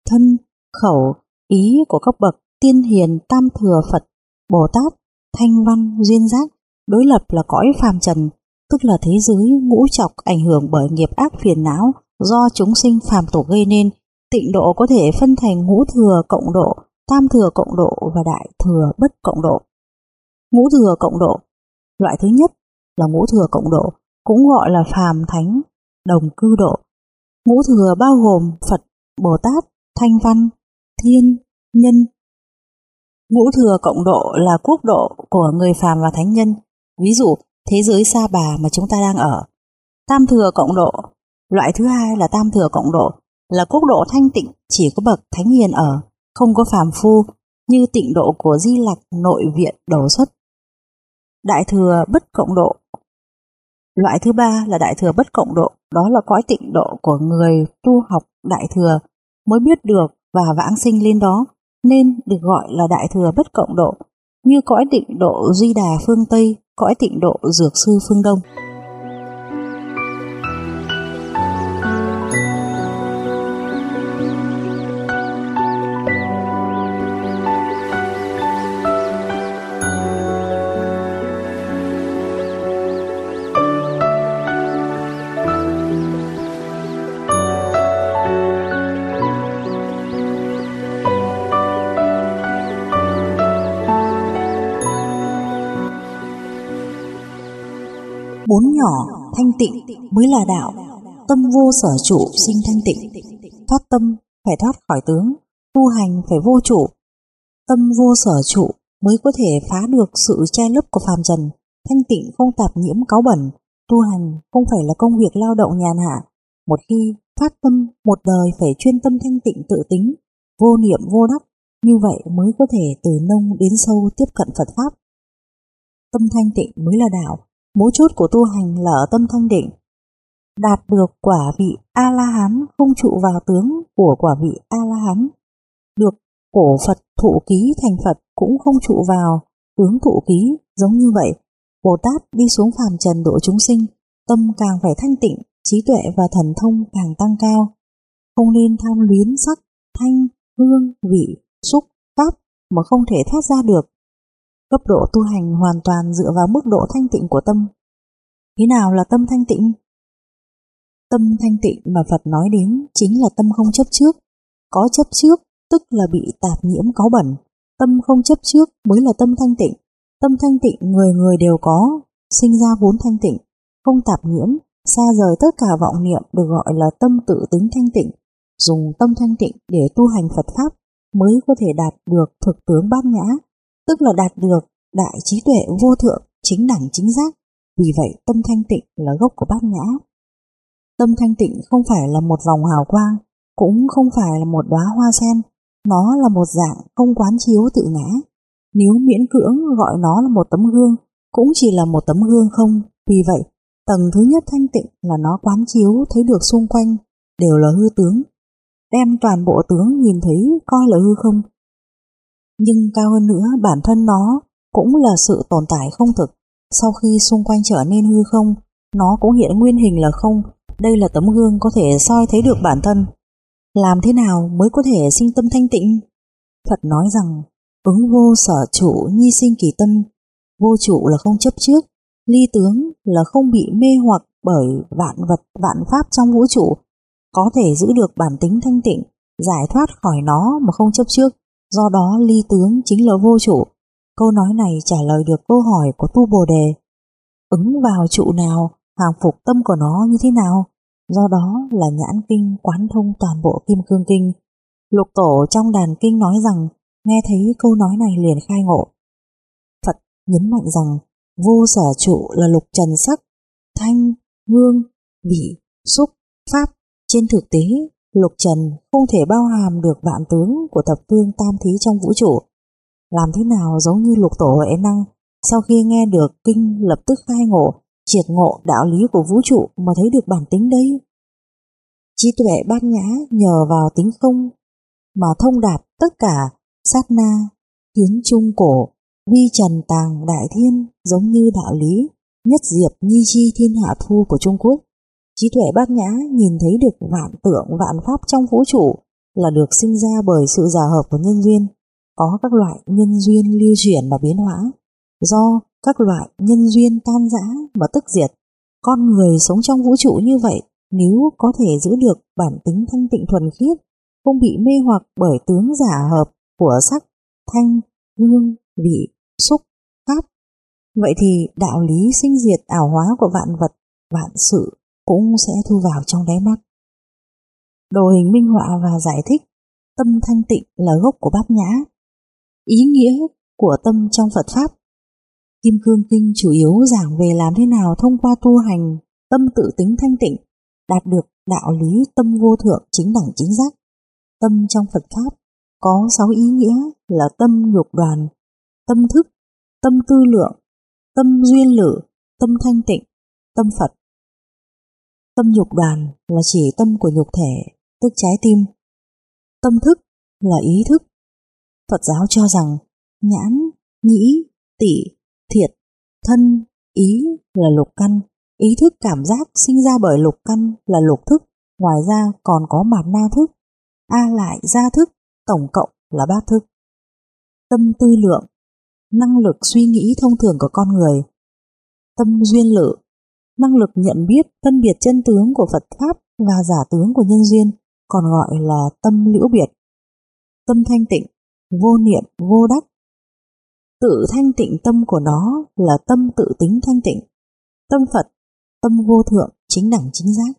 thân, khẩu, ý của các bậc tiên hiền tam thừa Phật, Bồ Tát, thanh văn, duyên giác, đối lập là cõi phàm trần, tức là thế giới ngũ trọc ảnh hưởng bởi nghiệp ác phiền não do chúng sinh phàm tục gây nên. Tịnh độ có thể phân thành ngũ thừa cộng độ, tam thừa cộng độ và đại thừa bất cộng độ. Ngũ thừa cộng độ, loại thứ nhất là ngũ thừa cộng độ, cũng gọi là phàm thánh đồng cư độ. Ngũ thừa bao gồm Phật, Bồ Tát, thanh văn, thiên, nhân. Ngũ thừa cộng độ là quốc độ của người phàm và thánh nhân, ví dụ thế giới Sa Bà mà chúng ta đang ở. Tam thừa cộng độ, loại thứ hai là tam thừa cộng độ, là quốc độ thanh tịnh, chỉ có bậc thánh hiền ở, không có phàm phu, như tịnh độ của Di Lặc nội viện đổ xuất. Đại thừa bất cộng độ, loại thứ ba là đại thừa bất cộng độ, đó là cõi tịnh độ của người tu học đại thừa mới biết được và vãng sinh lên đó, nên được gọi là đại thừa bất cộng độ, như cõi tịnh độ Duy Đà phương Tây, cõi tịnh độ Dược Sư phương Đông. Bốn nhỏ thanh tịnh mới là đạo, tâm vô sở trụ sinh thanh tịnh. Thoát tâm phải thoát khỏi tướng, tu hành phải vô trụ. Tâm vô sở trụ mới có thể phá được sự che lấp của phàm trần. Thanh tịnh không tạp nhiễm cáu bẩn, tu hành không phải là công việc lao động nhàn hạ. Một khi thoát tâm, một đời phải chuyên tâm thanh tịnh tự tính, vô niệm vô đắc, như vậy mới có thể từ nông đến sâu tiếp cận Phật Pháp. Tâm thanh tịnh mới là đạo. Mấu chốt của tu hành là ở tâm thanh định. Đạt được quả vị A-la-hán không trụ vào tướng của quả vị A-la-hán. Được cổ Phật thụ ký thành Phật cũng không trụ vào tướng thụ ký. Giống như vậy, Bồ Tát đi xuống phàm trần độ chúng sinh, tâm càng phải thanh tịnh, trí tuệ và thần thông càng tăng cao. Không nên tham luyến sắc, thanh, hương, vị, xúc, pháp mà không thể thoát ra được. Cấp độ tu hành hoàn toàn dựa vào mức độ thanh tịnh của tâm. Thế nào là tâm thanh tịnh? Tâm thanh tịnh mà Phật nói đến chính là tâm không chấp trước. Có chấp trước tức là bị tạp nhiễm cáu bẩn. Tâm không chấp trước mới là tâm thanh tịnh. Tâm thanh tịnh người người đều có, sinh ra vốn thanh tịnh, không tạp nhiễm, xa rời tất cả vọng niệm, được gọi là tâm tự tính thanh tịnh. Dùng tâm thanh tịnh để tu hành Phật Pháp mới có thể đạt được thực tướng bát nhã, tức là đạt được đại trí tuệ vô thượng, chính đẳng chính giác. Vì vậy tâm thanh tịnh là gốc của bát nhã. Tâm thanh tịnh không phải là một vòng hào quang, cũng không phải là một đóa hoa sen, nó là một dạng không quán chiếu tự ngã. Nếu miễn cưỡng gọi nó là một tấm gương, cũng chỉ là một tấm gương không. Vì vậy, tầng thứ nhất thanh tịnh là nó quán chiếu thấy được xung quanh đều là hư tướng, đem toàn bộ tướng nhìn thấy coi là hư không. Nhưng cao hơn nữa, bản thân nó cũng là sự tồn tại không thực. Sau khi xung quanh trở nên hư không, nó cũng hiện nguyên hình là không. Đây là tấm gương có thể soi thấy được bản thân. Làm thế nào mới có thể sinh tâm thanh tịnh? Phật nói rằng, ứng vô sở trụ nhi sinh kỳ tâm. Vô trụ là không chấp trước, ly tướng là không bị mê hoặc bởi vạn vật vạn pháp trong vũ trụ, có thể giữ được bản tính thanh tịnh, giải thoát khỏi nó mà không chấp trước. Do đó ly tướng chính là vô trụ. Câu nói này trả lời được câu hỏi của tu Bồ Đề. Ứng vào trụ nào, hàng phục tâm của nó như thế nào? Do đó là nhãn kinh quán thông toàn bộ kim cương kinh. Lục tổ trong đàn kinh nói rằng, nghe thấy câu nói này liền khai ngộ. Phật nhấn mạnh rằng, vô sở trụ là lục trần sắc, thanh, hương, vị, xúc, pháp. Trên thực tế, lục trần không thể bao hàm được vạn tướng của thập phương tam thí trong vũ trụ. Làm thế nào giống như lục tổ Huệ Năng, sau khi nghe được kinh lập tức khai ngộ, triệt ngộ đạo lý của vũ trụ mà thấy được bản tính đấy. Trí tuệ bát nhã nhờ vào tính không mà thông đạt tất cả sát na, hiến trung cổ, vi trần tàng đại thiên, giống như đạo lý nhất diệp nhi chi thiên hạ thu của Trung Quốc. Trí tuệ bát nhã nhìn thấy được vạn tượng vạn pháp trong vũ trụ, là được sinh ra bởi sự giả hợp của nhân duyên. Có các loại nhân duyên lưu chuyển và biến hóa. Do các loại nhân duyên tan rã và tức diệt, con người sống trong vũ trụ như vậy, nếu có thể giữ được bản tính thanh tịnh thuần khiết, không bị mê hoặc bởi tướng giả hợp của sắc, thanh, hương, vị, xúc, pháp, vậy thì đạo lý sinh diệt ảo hóa của vạn vật, vạn sự cũng sẽ thu vào trong đáy mắt. Đồ hình minh họa và giải thích tâm thanh tịnh là gốc của bát nhã. Ý nghĩa của tâm trong Phật Pháp. Kim Cương Kinh chủ yếu giảng về làm thế nào thông qua tu hành tâm tự tính thanh tịnh đạt được đạo lý tâm vô thượng chính đẳng chính giác. Tâm trong Phật Pháp có sáu ý nghĩa là tâm nhục đoàn, tâm thức, tâm tư lượng, tâm duyên lự, tâm thanh tịnh, tâm Phật. Tâm nhục đoàn là chỉ tâm của nhục thể, tức trái tim. Tâm thức là ý thức. Phật giáo cho rằng nhãn, nhĩ, tỵ, thiệt, thân, ý là lục căn. Ý thức cảm giác sinh ra bởi lục căn là lục thức. Ngoài ra còn có mạt na thức, a lại gia thức, tổng cộng là bát thức. Tâm tư lượng, năng lực suy nghĩ thông thường của con người. Tâm duyên lự, năng lực nhận biết phân biệt chân tướng của Phật Pháp và giả tướng của nhân duyên, còn gọi là tâm liễu biệt. Tâm thanh tịnh, vô niệm, vô đắc. Tự thanh tịnh tâm của nó là tâm tự tính thanh tịnh. Tâm Phật, tâm vô thượng, chính đẳng chính giác.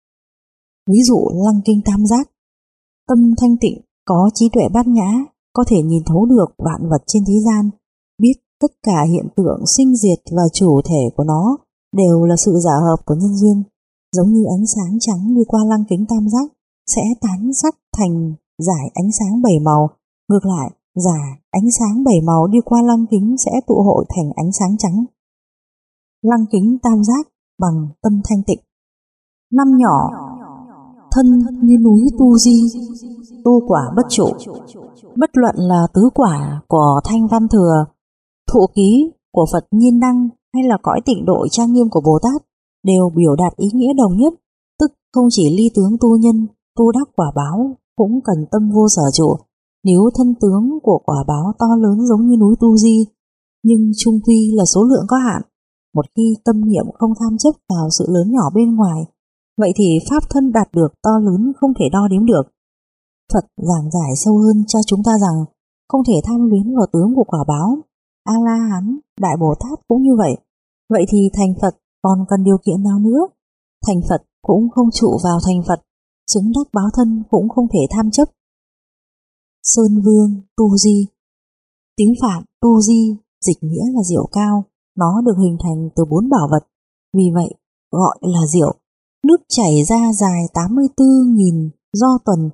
Ví dụ Lăng Kinh Tam Giác. Tâm thanh tịnh có trí tuệ bát nhã, có thể nhìn thấu được vạn vật trên thế gian, biết tất cả hiện tượng sinh diệt và chủ thể của nó đều là sự giả hợp của nhân duyên. Giống như ánh sáng trắng đi qua lăng kính tam giác sẽ tán sắc thành giải ánh sáng bảy màu, ngược lại giải ánh sáng bảy màu đi qua lăng kính sẽ tụ hội thành ánh sáng trắng. Lăng kính tam giác bằng tâm thanh tịnh. Năm nhỏ, thân như núi tu di, tu quả bất trụ. Bất luận là tứ quả của Thanh Văn Thừa, thụ ký của Phật Nhiên Đăng hay là cõi tịnh độ trang nghiêm của Bồ Tát đều biểu đạt ý nghĩa đồng nhất, tức không chỉ ly tướng tu nhân, tu đắc quả báo cũng cần tâm vô sở trụ. Nếu thân tướng của quả báo to lớn giống như núi tu di, nhưng chung quy là số lượng có hạn. Một khi tâm niệm không tham chấp vào sự lớn nhỏ bên ngoài, vậy thì pháp thân đạt được to lớn không thể đo đếm được. Phật giảng giải sâu hơn cho chúng ta rằng không thể tham luyến vào tướng của quả báo. A-la-hán, Đại Bồ Tát cũng như vậy. Vậy thì thành Phật còn cần điều kiện nào nữa? Thành Phật cũng không trụ vào thành Phật, chứng đắc báo thân cũng không thể tham chấp. Sơn Vương tu di. Tiếng Phạn tu di dịch nghĩa là rượu cao, nó được hình thành từ bốn bảo vật, vì vậy gọi là rượu. Nước chảy ra dài tám mươi tư nghìn do tuần.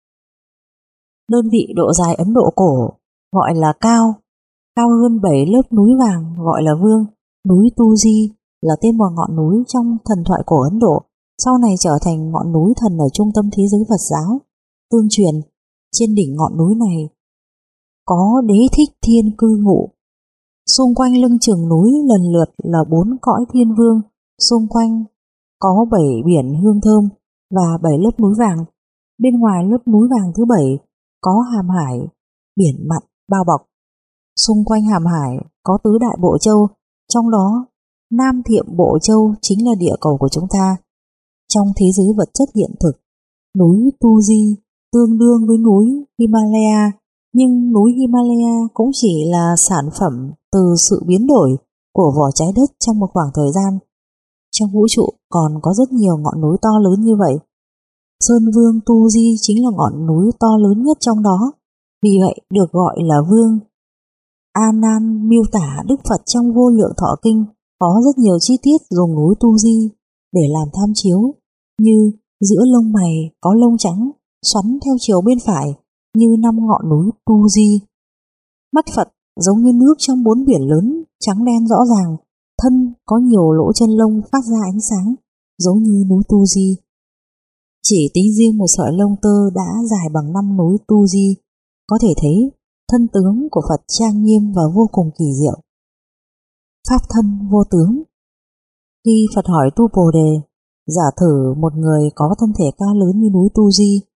Đơn vị độ dài Ấn Độ cổ gọi là cao, cao hơn bảy lớp núi vàng gọi là vương. Núi Tu Di là tên một ngọn núi trong thần thoại cổ Ấn Độ, sau này trở thành ngọn núi thần ở trung tâm thế giới Phật giáo. Tương truyền, trên đỉnh ngọn núi này có Đế Thích Thiên cư ngụ. Xung quanh lưng chừng núi lần lượt là bốn cõi thiên vương, xung quanh có bảy biển hương thơm và bảy lớp núi vàng. Bên ngoài lớp núi vàng thứ bảy có hàm hải, biển mặn bao bọc. Xung quanh hàm hải có tứ đại bộ châu, trong đó Nam Thiệm Bộ Châu chính là địa cầu của chúng ta. Trong thế giới vật chất hiện thực, núi Tu Di tương đương với núi Himalaya, nhưng núi Himalaya cũng chỉ là sản phẩm từ sự biến đổi của vỏ trái đất trong một khoảng thời gian. Trong vũ trụ còn có rất nhiều ngọn núi to lớn như vậy. Sơn Vương Tu Di chính là ngọn núi to lớn nhất trong đó, vì vậy được gọi là vương. A Nan miêu tả Đức Phật trong Vô Lượng Thọ Kinh có rất nhiều chi tiết dùng núi Tu Di để làm tham chiếu, như giữa lông mày có lông trắng xoắn theo chiều bên phải như năm ngọn núi Tu Di. Mắt Phật giống như nước trong bốn biển lớn, trắng đen rõ ràng, thân có nhiều lỗ chân lông phát ra ánh sáng giống như núi Tu Di. Chỉ tính riêng một sợi lông tơ đã dài bằng năm núi Tu Di, có thể thấy thân tướng của Phật trang nghiêm và vô cùng kỳ diệu. Pháp thân vô tướng. Khi Phật hỏi Tu Bồ Đề, giả thử một người có thân thể cao lớn như núi Tu Di,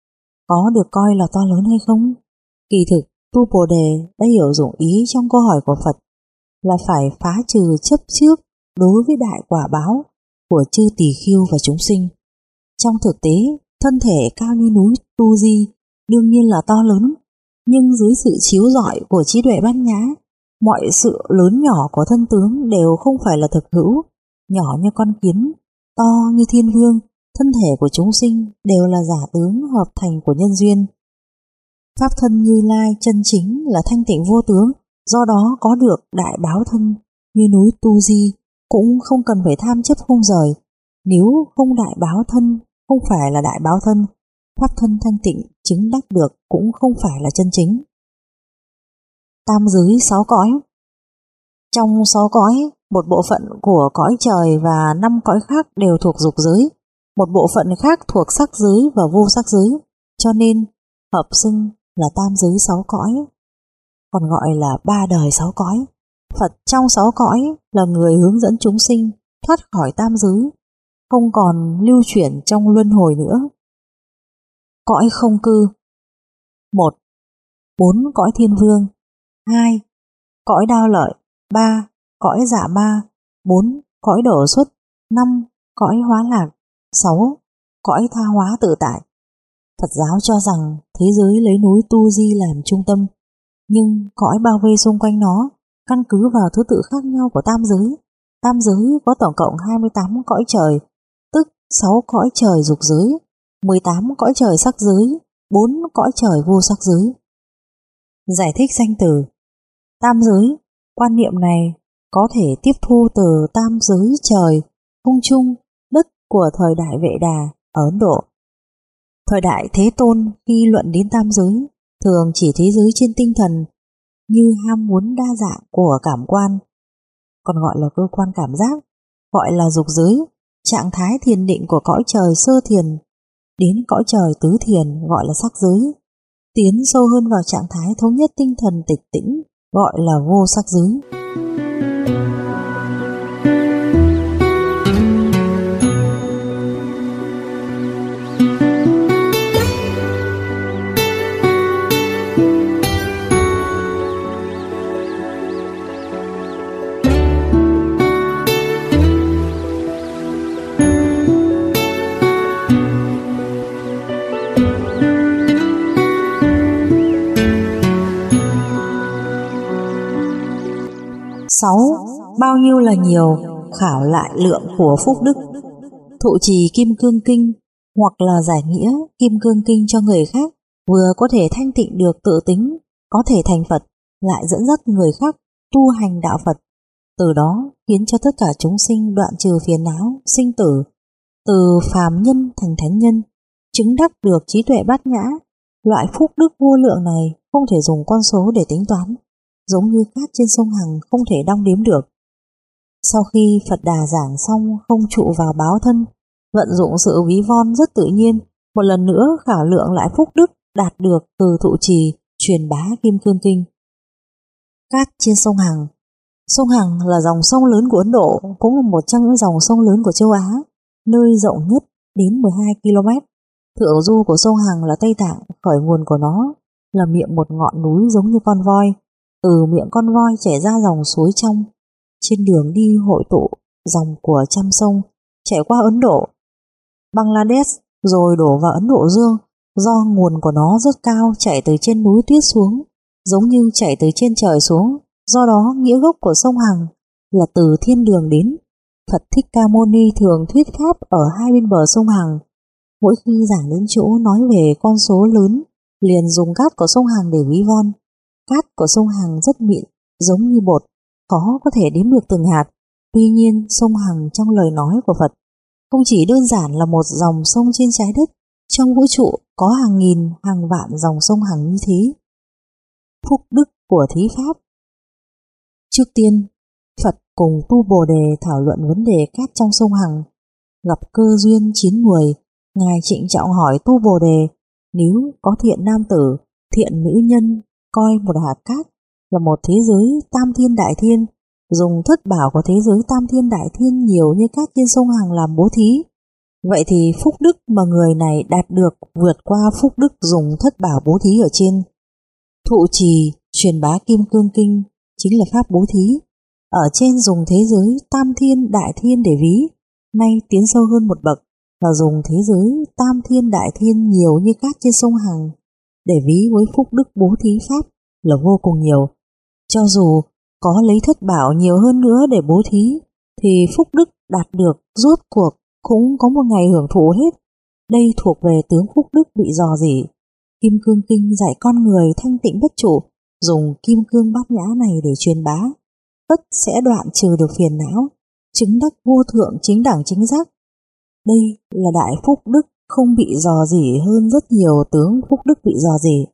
có được coi là to lớn hay không? Kỳ thực, Tu Bồ Đề đã hiểu dụng ý trong câu hỏi của Phật là phải phá trừ chấp trước đối với đại quả báo của chư tỳ khưu và chúng sinh. Trong thực tế, thân thể cao như núi Tu Di đương nhiên là to lớn, nhưng dưới sự chiếu rọi của trí tuệ bát nhã, mọi sự lớn nhỏ của thân tướng đều không phải là thực hữu. Nhỏ như con kiến, to như thiên vương, thân thể của chúng sinh đều là giả tướng hợp thành của nhân duyên. Pháp thân Như Lai chân chính là thanh tịnh vô tướng, do đó có được đại báo thân như núi Tu Di cũng không cần phải tham chấp không rời. Nếu không đại báo thân không phải là đại báo thân, pháp thân thanh tịnh chứng đắc được cũng không phải là chân chính. Tam giới sáu cõi. Trong sáu cõi, một bộ phận của cõi trời và năm cõi khác đều thuộc dục giới, một bộ phận khác thuộc sắc giới và vô sắc giới, cho nên hợp xưng là tam giới sáu cõi, còn gọi là ba đời sáu cõi. Phật trong sáu cõi là người hướng dẫn chúng sinh thoát khỏi tam giới, không còn lưu chuyển trong luân hồi nữa. Cõi không cư. Một. Bốn cõi thiên vương. Hai. Cõi đao lợi. Ba. Cõi dạ ma. Bốn. Cõi đổ xuất. Năm. Cõi hóa lạc. Sáu. Cõi tha hóa tự tại. Phật giáo cho rằng thế giới lấy núi Tu Di làm trung tâm, nhưng cõi bao vây xung quanh nó căn cứ vào thứ tự khác nhau của tam giới. Tam giới có tổng cộng hai mươi tám cõi trời, tức sáu cõi trời dục giới, mười tám cõi trời sắc giới, bốn cõi trời vô sắc giới. Giải thích danh từ tam giới, quan niệm này có thể tiếp thu từ tam giới trời, không trung, đất của thời đại Vệ Đà ở Ấn Độ. Thời đại Thế Tôn khi luận đến tam giới thường chỉ thế giới trên tinh thần như ham muốn đa dạng của cảm quan, còn gọi là cơ quan cảm giác, gọi là dục giới, trạng thái thiền định của cõi trời sơ thiền đến cõi trời tứ thiền gọi là sắc giới, tiến sâu hơn vào trạng thái thống nhất tinh thần tịch tĩnh gọi là vô sắc giới. Sáu. Bao nhiêu là nhiều, khảo lại lượng của phúc đức. Thụ trì Kim Cương Kinh hoặc là giải nghĩa Kim Cương Kinh cho người khác vừa có thể thanh tịnh được tự tính, có thể thành Phật, lại dẫn dắt người khác tu hành đạo Phật, từ đó khiến cho tất cả chúng sinh đoạn trừ phiền não sinh tử, từ phàm nhân thành thánh nhân, chứng đắc được trí tuệ bát nhã. Loại phúc đức vô lượng này không thể dùng con số để tính toán, giống như cát trên sông Hằng không thể đong đếm được. Sau khi Phật Đà giảng xong không trụ vào báo thân, vận dụng sự ví von rất tự nhiên, một lần nữa khảo lượng lại phúc đức đạt được từ thụ trì truyền bá Kim Cương Kinh. Cát trên sông Hằng. Sông Hằng là dòng sông lớn của Ấn Độ, cũng là một trong những dòng sông lớn của châu Á, nơi rộng nhất đến mười hai ki lô mét. Thượng du của sông Hằng là Tây Tạng, khởi nguồn của nó là miệng một ngọn núi giống như con voi. Từ miệng con voi chảy ra dòng suối trong, trên đường đi hội tụ dòng của trăm sông, chảy qua Ấn Độ, Bangladesh rồi đổ vào Ấn Độ Dương. Do nguồn của nó rất cao, chảy từ trên núi tuyết xuống, giống như chảy từ trên trời xuống. Do đó nghĩa gốc của sông Hằng là từ thiên đường đến. Phật Thích Ca Mâu Ni thường thuyết pháp ở hai bên bờ sông Hằng. Mỗi khi giảng đến chỗ nói về con số lớn, liền dùng cát của sông Hằng để ví von. Cát của sông Hằng rất mịn, giống như bột, khó có thể đếm được từng hạt. Tuy nhiên, sông Hằng trong lời nói của Phật không chỉ đơn giản là một dòng sông trên trái đất, trong vũ trụ có hàng nghìn, hàng vạn dòng sông Hằng như thế. Phúc đức của thí pháp. Trước tiên, Phật cùng Tu Bồ Đề thảo luận vấn đề cát trong sông Hằng. Gặp cơ duyên chín mùi, Ngài trịnh trọng hỏi Tu Bồ Đề, nếu có thiện nam tử, thiện nữ nhân coi một hạt cát là một thế giới tam thiên đại thiên, dùng thất bảo của thế giới tam thiên đại thiên nhiều như cát trên sông Hằng làm bố thí, Vậy thì phúc đức mà người này đạt được vượt qua phúc đức dùng thất bảo bố thí ở trên. Thụ trì, truyền bá kim cương kinh chính là pháp bố thí. Ở trên dùng thế giới tam thiên đại thiên để ví, nay tiến sâu hơn một bậc là dùng thế giới tam thiên đại thiên nhiều như cát trên sông Hằng để ví với phúc đức bố thí pháp là vô cùng nhiều. Cho dù có lấy thất bảo nhiều hơn nữa để bố thí thì phúc đức đạt được rốt cuộc cũng có một ngày hưởng thụ hết. Đây thuộc về tướng phúc đức bị dò dỉ. Kim cương kinh dạy con người thanh tịnh bất trụ, dùng kim cương bát nhã này để truyền bá, tất sẽ đoạn trừ được phiền não, chứng đắc vô thượng chính đẳng chính giác. Đây là đại phúc đức không bị dò dỉ hơn rất nhiều tướng phúc đức bị dò dỉ.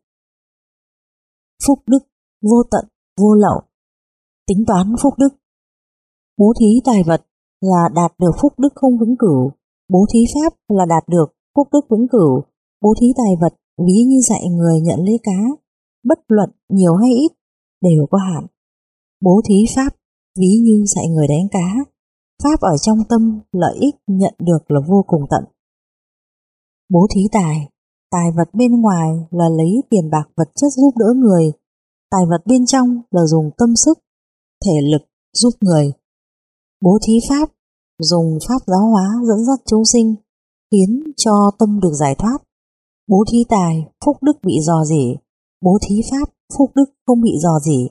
Phúc đức vô tận vô lậu. Tính toán phúc đức. Bố thí tài vật là đạt được phúc đức không vĩnh cửu, bố thí pháp là đạt được phúc đức vĩnh cửu. Bố thí tài vật ví như dạy người nhận lấy cá, bất luận nhiều hay ít đều có hạn. Bố thí pháp ví như dạy người đánh cá, pháp ở trong tâm, lợi ích nhận được là vô cùng tận. Bố thí tài, tài vật bên ngoài là lấy tiền bạc vật chất giúp đỡ người, tài vật bên trong là dùng tâm sức, thể lực giúp người. Bố thí pháp, dùng pháp giáo hóa dẫn dắt chúng sinh, khiến cho tâm được giải thoát. Bố thí tài, phúc đức bị dò dỉ, bố thí pháp, phúc đức không bị dò dỉ.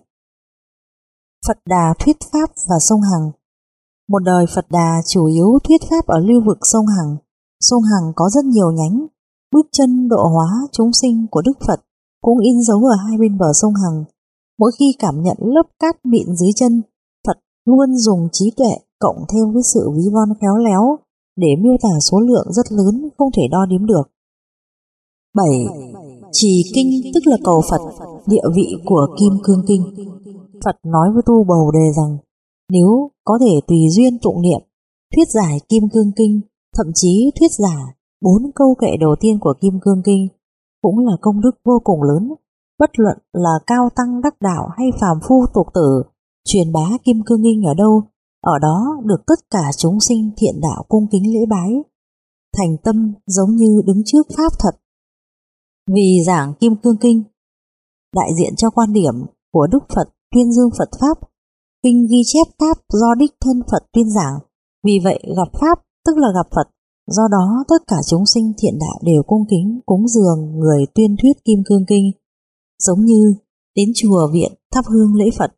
Phật Đà thuyết pháp và sông Hằng. Một đời Phật Đà chủ yếu thuyết pháp ở lưu vực sông Hằng. Sông Hằng có rất nhiều nhánh, bước chân độ hóa chúng sinh của Đức Phật cũng in dấu ở hai bên bờ sông Hằng. Mỗi khi cảm nhận lớp cát mịn dưới chân, Phật luôn dùng trí tuệ cộng thêm với sự ví von khéo léo để miêu tả số lượng rất lớn không thể đo đếm được. bảy. Trì kinh tức là cầu Phật, địa vị của Kim Cương Kinh. Phật nói với tu Bồ Đề rằng nếu có thể tùy duyên tụng niệm, thuyết giải Kim Cương Kinh, thậm chí thuyết giả bốn câu kệ đầu tiên của Kim Cương Kinh cũng là công đức vô cùng lớn. Bất luận là cao tăng đắc đạo hay phàm phu tục tử, truyền bá Kim Cương Kinh ở đâu, ở đó được tất cả chúng sinh thiện đạo cung kính lễ bái, thành tâm giống như đứng trước pháp thật. Vì giảng Kim Cương Kinh đại diện cho quan điểm của Đức Phật tuyên dương Phật Pháp, kinh ghi chép Pháp do đích thân Phật tuyên giảng, vì vậy gặp Pháp tức là gặp Phật. Do đó tất cả chúng sinh thiện đạo đều cung kính cúng dường người tuyên thuyết Kim Cương Kinh, giống như đến chùa viện thắp hương lễ Phật.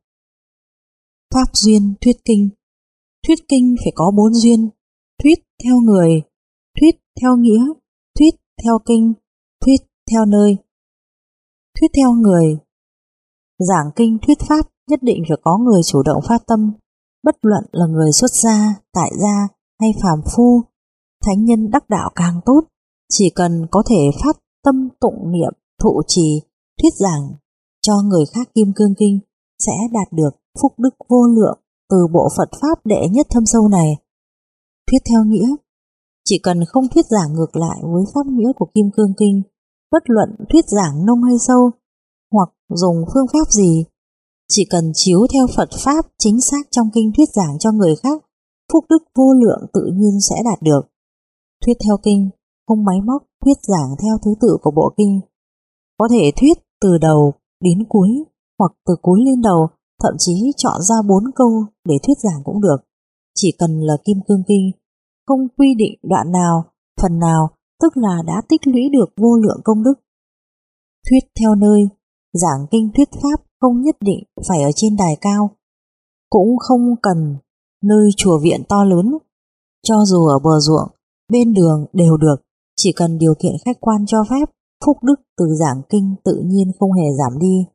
Pháp duyên thuyết kinh. Thuyết kinh phải có bốn duyên: thuyết theo người, thuyết theo nghĩa, thuyết theo kinh, thuyết theo nơi. Thuyết theo người. Giảng kinh thuyết pháp nhất định phải có người chủ động phát tâm, bất luận là người xuất gia, tại gia hay phàm phu, thánh nhân đắc đạo càng tốt. Chỉ cần có thể phát tâm tụng niệm, thụ trì, thuyết giảng cho người khác Kim Cương Kinh sẽ đạt được phúc đức vô lượng từ bộ Phật Pháp đệ nhất thâm sâu này. Thuyết theo nghĩa. Chỉ cần không thuyết giảng ngược lại với pháp nghĩa của Kim Cương Kinh, bất luận thuyết giảng nông hay sâu, hoặc dùng phương pháp gì, chỉ cần chiếu theo Phật Pháp chính xác trong kinh thuyết giảng cho người khác, phúc đức vô lượng tự nhiên sẽ đạt được. Thuyết theo kinh, không máy móc thuyết giảng theo thứ tự của bộ kinh. Có thể thuyết từ đầu đến cuối, hoặc từ cuối lên đầu, thậm chí chọn ra bốn câu để thuyết giảng cũng được. Chỉ cần là Kim Cương Kinh, không quy định đoạn nào, phần nào, tức là đã tích lũy được vô lượng công đức. Thuyết theo nơi. Giảng kinh thuyết pháp không nhất định phải ở trên đài cao, cũng không cần nơi chùa viện to lớn. Cho dù ở bờ ruộng, bên đường đều được, chỉ cần điều kiện khách quan cho phép, phúc đức từ giảng kinh tự nhiên không hề giảm đi.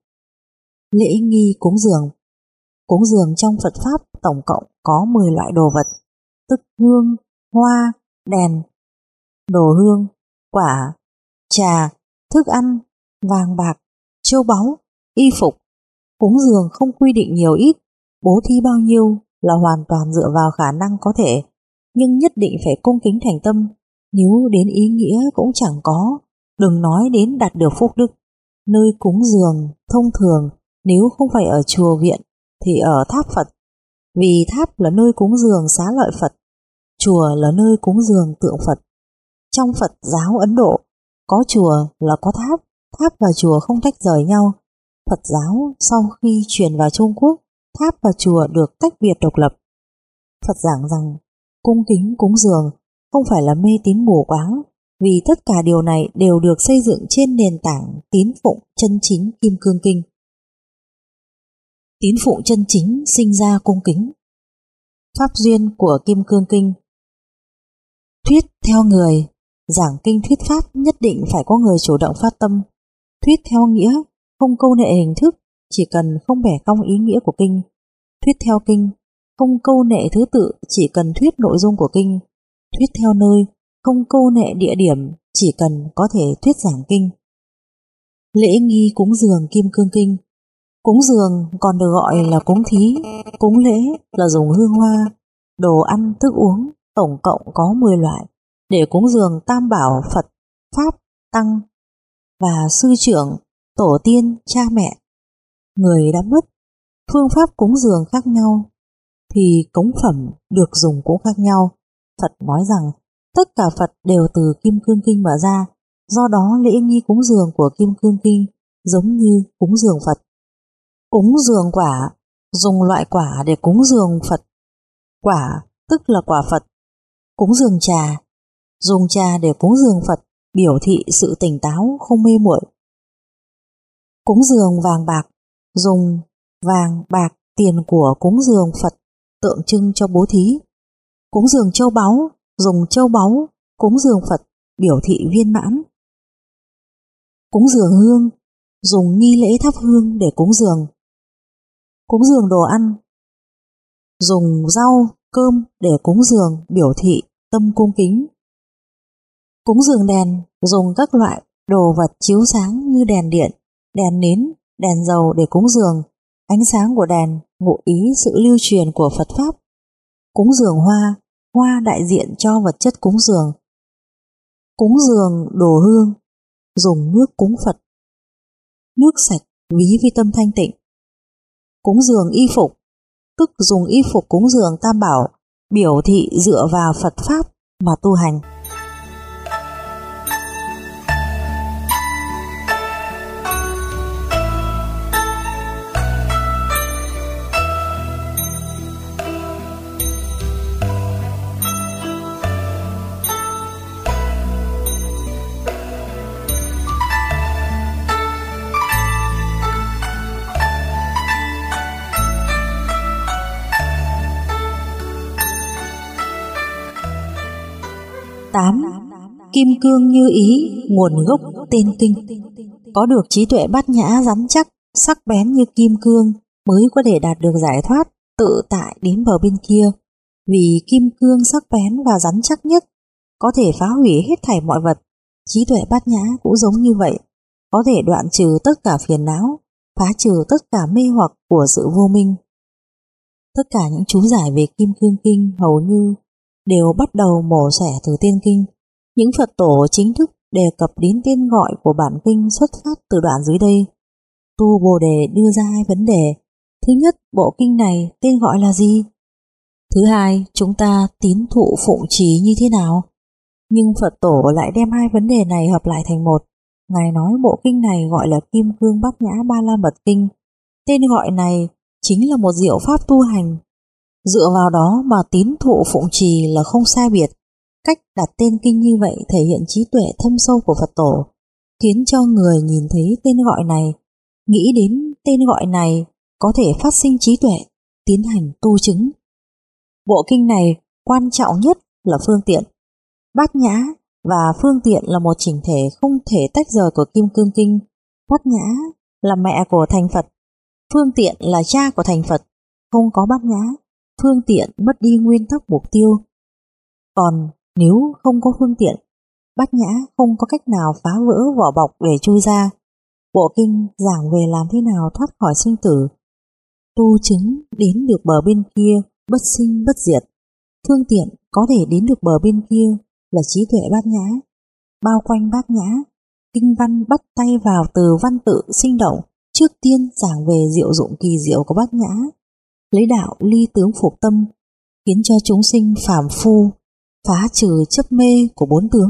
Lễ nghi cúng dường. Cúng dường trong Phật Pháp tổng cộng có mười loại đồ vật, tức hương, hoa, đèn, đồ hương, quả, trà, thức ăn, vàng bạc, châu báu, y phục. Cúng dường không quy định nhiều ít, bố thí bao nhiêu là hoàn toàn dựa vào khả năng có thể, nhưng nhất định phải cung kính thành tâm. Nếu đến ý nghĩa cũng chẳng có, đừng nói đến đạt được phúc đức. Nơi cúng dường thông thường nếu không phải ở chùa viện thì ở tháp Phật, vì tháp là nơi cúng dường xá lợi Phật, chùa là nơi cúng dường tượng Phật. Trong Phật giáo Ấn Độ, có chùa là có tháp, tháp và chùa không tách rời nhau. Phật giáo sau khi truyền vào Trung Quốc, tháp và chùa được tách biệt độc lập. Phật giảng rằng cung kính cúng dường không phải là mê tín mù quáng, vì tất cả điều này đều được xây dựng trên nền tảng tín phụng chân chính Kim Cương Kinh. Tín phụng chân chính sinh ra cung kính. Pháp duyên của Kim Cương Kinh. Thuyết theo người, giảng kinh thuyết pháp nhất định phải có người chủ động phát tâm. Thuyết theo nghĩa, không câu nệ hình thức, chỉ cần không bẻ cong ý nghĩa của kinh. Thuyết theo kinh, không câu nệ thứ tự, chỉ cần thuyết nội dung của kinh. Thuyết theo nơi, không câu nệ địa điểm, chỉ cần có thể thuyết giảng kinh. Lễ nghi cúng dường Kim Cương Kinh. Cúng dường còn được gọi là cúng thí, cúng lễ là dùng hương hoa, đồ ăn, thức uống, tổng cộng có mười loại, để cúng dường tam bảo Phật, Pháp, Tăng và sư trưởng, tổ tiên, cha mẹ. Người đã mất, phương pháp cúng dường khác nhau, thì cống phẩm được dùng cũng khác nhau. Phật nói rằng tất cả Phật đều từ Kim Cương Kinh mà ra, do đó lễ nghi cúng dường của Kim Cương Kinh giống như cúng dường Phật. Cúng dường quả, dùng loại quả để cúng dường Phật. Quả tức là quả Phật. Cúng dường trà, dùng trà để cúng dường Phật, biểu thị sự tỉnh táo không mê muội. Cúng dường vàng bạc, dùng vàng bạc tiền của cúng dường Phật, tượng trưng cho bố thí. Cúng dường châu báu, dùng châu báu cúng dường Phật, biểu thị viên mãn. Cúng dường hương, dùng nghi lễ thắp hương để cúng dường. Cúng dường đồ ăn, dùng rau, cơm để cúng dường, biểu thị tâm cung kính. Cúng dường đèn, dùng các loại đồ vật chiếu sáng như đèn điện, đèn nến, đèn dầu để cúng dường. Ánh sáng của đèn ngụ ý sự lưu truyền của Phật Pháp. Cúng dường hoa, hoa đại diện cho vật chất cúng dường. Cúng dường đồ hương, dùng nước cúng Phật. Nước sạch ví vi tâm thanh tịnh. Cúng dường y phục, tức dùng y phục cúng dường tam bảo, biểu thị dựa vào Phật Pháp mà tu hành. tám. Kim cương như ý, nguồn gốc tên kinh. Có được trí tuệ bát nhã rắn chắc, sắc bén như kim cương mới có thể đạt được giải thoát, tự tại đến bờ bên kia. Vì kim cương sắc bén và rắn chắc nhất, có thể phá hủy hết thảy mọi vật. Trí tuệ bát nhã cũng giống như vậy, có thể đoạn trừ tất cả phiền não, phá trừ tất cả mê hoặc của sự vô minh. Tất cả những chú giải về Kim Cương Kinh hầu như đều bắt đầu mổ xẻ từ tên kinh. Những Phật tổ chính thức đề cập đến tên gọi của bản kinh xuất phát từ đoạn dưới đây. Tu Bồ Đề đưa ra hai vấn đề. Thứ nhất, bộ kinh này tên gọi là gì? Thứ hai, chúng ta tín thụ phụng trì như thế nào? Nhưng Phật tổ lại đem hai vấn đề này hợp lại thành một. Ngài nói bộ kinh này gọi là Kim Cương Bát Nhã Ba La Mật Kinh. Tên gọi này chính là một diệu pháp tu hành. Dựa vào đó mà tín thụ phụng trì là không sai biệt. Cách đặt tên kinh như vậy thể hiện trí tuệ thâm sâu của Phật tổ, khiến cho người nhìn thấy tên gọi này, nghĩ đến tên gọi này có thể phát sinh trí tuệ, tiến hành tu chứng. Bộ kinh này quan trọng nhất là phương tiện. Bát nhã và phương tiện là một chỉnh thể không thể tách rời của Kim Cương Kinh. Bát nhã là mẹ của thành Phật, phương tiện là cha của thành Phật. Không có bát nhã, phương tiện mất đi nguyên tắc mục tiêu. Còn nếu không có phương tiện, bát nhã không có cách nào phá vỡ vỏ bọc để chui ra. Bộ kinh giảng về làm thế nào thoát khỏi sinh tử, tu chứng đến được bờ bên kia bất sinh bất diệt. Phương tiện có thể đến được bờ bên kia là trí tuệ bát nhã. Bao quanh bát nhã, kinh văn bắt tay vào từ văn tự sinh động, trước tiên giảng về diệu dụng kỳ diệu của bát nhã, lấy đạo ly tướng phục tâm, khiến cho chúng sinh phàm phu phá trừ chấp mê của bốn tướng,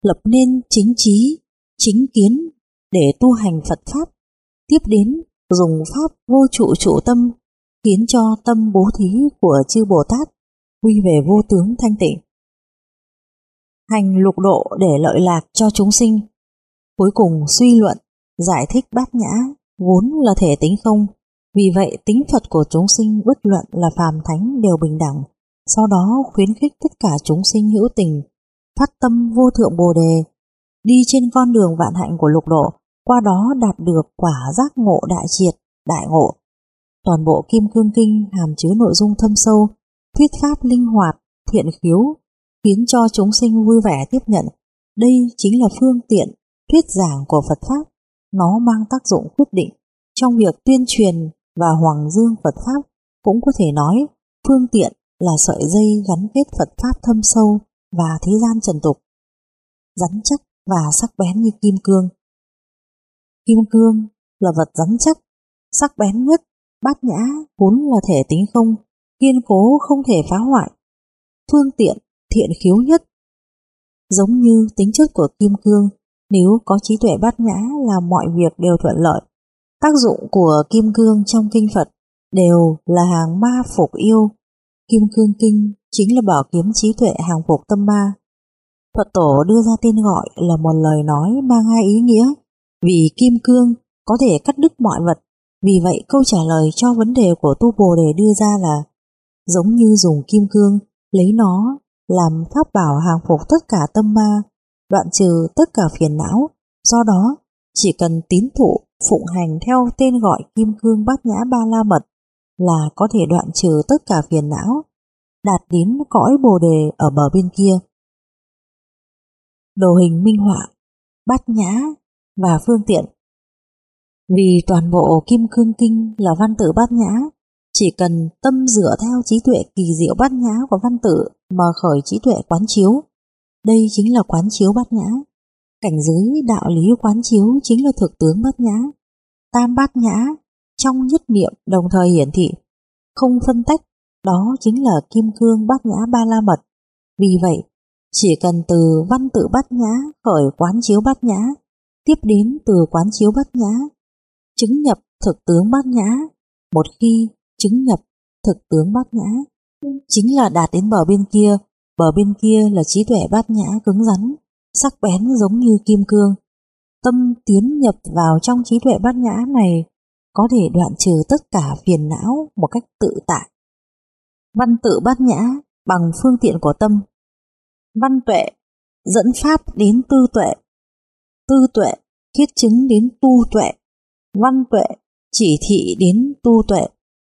lập nên chính trí, chính kiến để tu hành Phật Pháp. Tiếp đến dùng Pháp vô trụ trụ tâm, khiến cho tâm bố thí của chư Bồ Tát quy về vô tướng thanh tịnh. Hành lục độ để lợi lạc cho chúng sinh. Cuối cùng suy luận, giải thích bát nhã vốn là thể tính không, vì vậy tính Phật của chúng sinh bất luận là phàm thánh đều bình đẳng. Sau đó khuyến khích tất cả chúng sinh hữu tình, phát tâm vô thượng Bồ Đề, đi trên con đường vạn hạnh của lục độ, qua đó đạt được quả giác ngộ đại triệt, đại ngộ. Toàn bộ Kim Cương Kinh hàm chứa nội dung thâm sâu, thuyết pháp linh hoạt, thiện khiếu, khiến cho chúng sinh vui vẻ tiếp nhận. Đây chính là phương tiện thuyết giảng của Phật Pháp. Nó mang tác dụng quyết định trong việc tuyên truyền và hoàng dương Phật Pháp. Cũng có thể nói phương tiện là sợi dây gắn kết Phật Pháp thâm sâu và thế gian trần tục, rắn chắc và sắc bén như kim cương. Kim cương là vật rắn chắc, sắc bén nhất. Bát nhã vốn là thể tính không, kiên cố không thể phá hoại, phương tiện thiện khiếu nhất. Giống như tính chất của kim cương, nếu có trí tuệ bát nhã là mọi việc đều thuận lợi. Tác dụng của kim cương trong kinh Phật đều là hàng ma phục yêu. Kim Cương Kinh chính là bảo kiếm trí tuệ hàng phục tâm ma. Phật tổ đưa ra tên gọi là một lời nói mang hai ý nghĩa. Vì kim cương có thể cắt đứt mọi vật, vì vậy câu trả lời cho vấn đề của tu Bồ Đề đưa ra là giống như dùng kim cương, lấy nó làm pháp bảo hàng phục tất cả tâm ma, đoạn trừ tất cả phiền não. Do đó, chỉ cần tín thụ phụng hành theo tên gọi Kim Cương Bát Nhã Ba La Mật là có thể đoạn trừ tất cả phiền não, đạt đến cõi Bồ Đề ở bờ bên kia. Đồ hình minh họa bát nhã và phương tiện. Vì toàn bộ Kim Cương Kinh là văn tự bát nhã, chỉ cần tâm dựa theo trí tuệ kỳ diệu bát nhã của văn tự mà khởi trí tuệ quán chiếu. Đây chính là quán chiếu bát nhã. Cảnh giới đạo lý quán chiếu chính là thực tướng bát nhã. Tam bát nhã trong nhất niệm đồng thời hiển thị, không phân tách, đó chính là Kim Cương Bát Nhã Ba La Mật. Vì vậy, chỉ cần từ văn tự bát nhã khởi quán chiếu bát nhã, tiếp đến từ quán chiếu bát nhã chứng nhập thực tướng bát nhã. Một khi chứng nhập thực tướng bát nhã, chính là đạt đến bờ bên kia. Bờ bên kia là trí tuệ bát nhã cứng rắn, sắc bén giống như kim cương. Tâm tiến nhập vào trong trí tuệ bát nhã này có thể đoạn trừ tất cả phiền não một cách tự tại. Văn tự bát nhã bằng phương tiện của tâm. Văn tuệ dẫn pháp đến tư tuệ, tư tuệ thiết chứng đến tu tuệ, văn tuệ chỉ thị đến tu tuệ.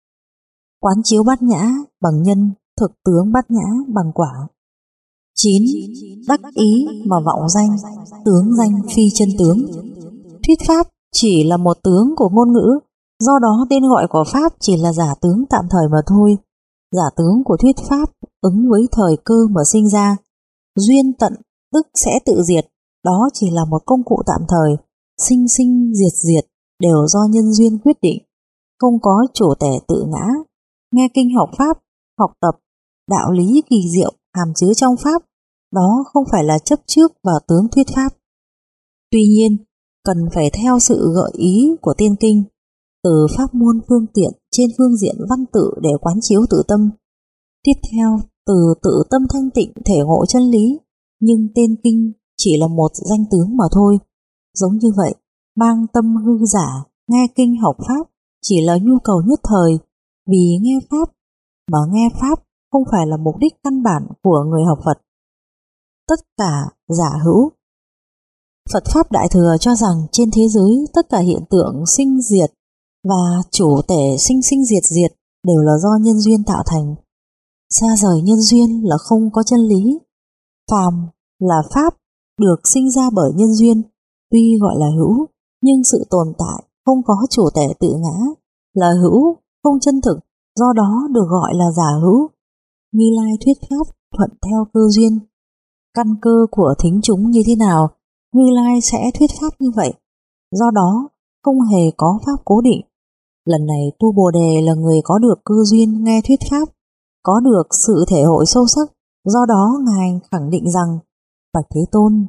Quán chiếu bát nhã bằng nhân, thực tướng bát nhã bằng quả. Chín. Đắc ý mà vọng danh, tướng danh phi chân tướng. Thuyết pháp chỉ là một tướng của ngôn ngữ, do đó tên gọi của pháp chỉ là giả tướng tạm thời mà thôi. Giả tướng của thuyết pháp ứng với thời cơ mà sinh ra. Duyên tận tức sẽ tự diệt, đó chỉ là một công cụ tạm thời. Sinh sinh diệt diệt đều do nhân duyên quyết định, không có chủ thể tự ngã. Nghe kinh học pháp, học tập đạo lý kỳ diệu hàm chứa trong pháp, đó không phải là chấp trước vào tướng thuyết pháp. Tuy nhiên, cần phải theo sự gợi ý của tiên kinh, từ pháp môn phương tiện trên phương diện văn tự để quán chiếu tự tâm. Tiếp theo, từ tự tâm thanh tịnh thể ngộ chân lý, nhưng tên kinh chỉ là một danh tướng mà thôi. Giống như vậy, mang tâm hư giả, nghe kinh học pháp chỉ là nhu cầu nhất thời, vì nghe pháp, mà nghe pháp không phải là mục đích căn bản của người học Phật. Tất cả giả hữu. Phật Pháp Đại Thừa cho rằng trên thế giới tất cả hiện tượng sinh diệt và chủ thể sinh sinh diệt diệt đều là do nhân duyên tạo thành. Xa rời nhân duyên là không có chân lý. Phàm là pháp được sinh ra bởi nhân duyên, tuy gọi là hữu, nhưng sự tồn tại không có chủ thể tự ngã, là hữu không chân thực, do đó được gọi là giả hữu. Như Lai thuyết pháp thuận theo cơ duyên. Căn cơ của thính chúng như thế nào, Như Lai sẽ thuyết pháp như vậy. Do đó không hề có pháp cố định. Lần này tu Bồ Đề là người có được cơ duyên nghe thuyết pháp, có được sự thể hội sâu sắc. Do đó Ngài khẳng định rằng: Bạch Thế Tôn,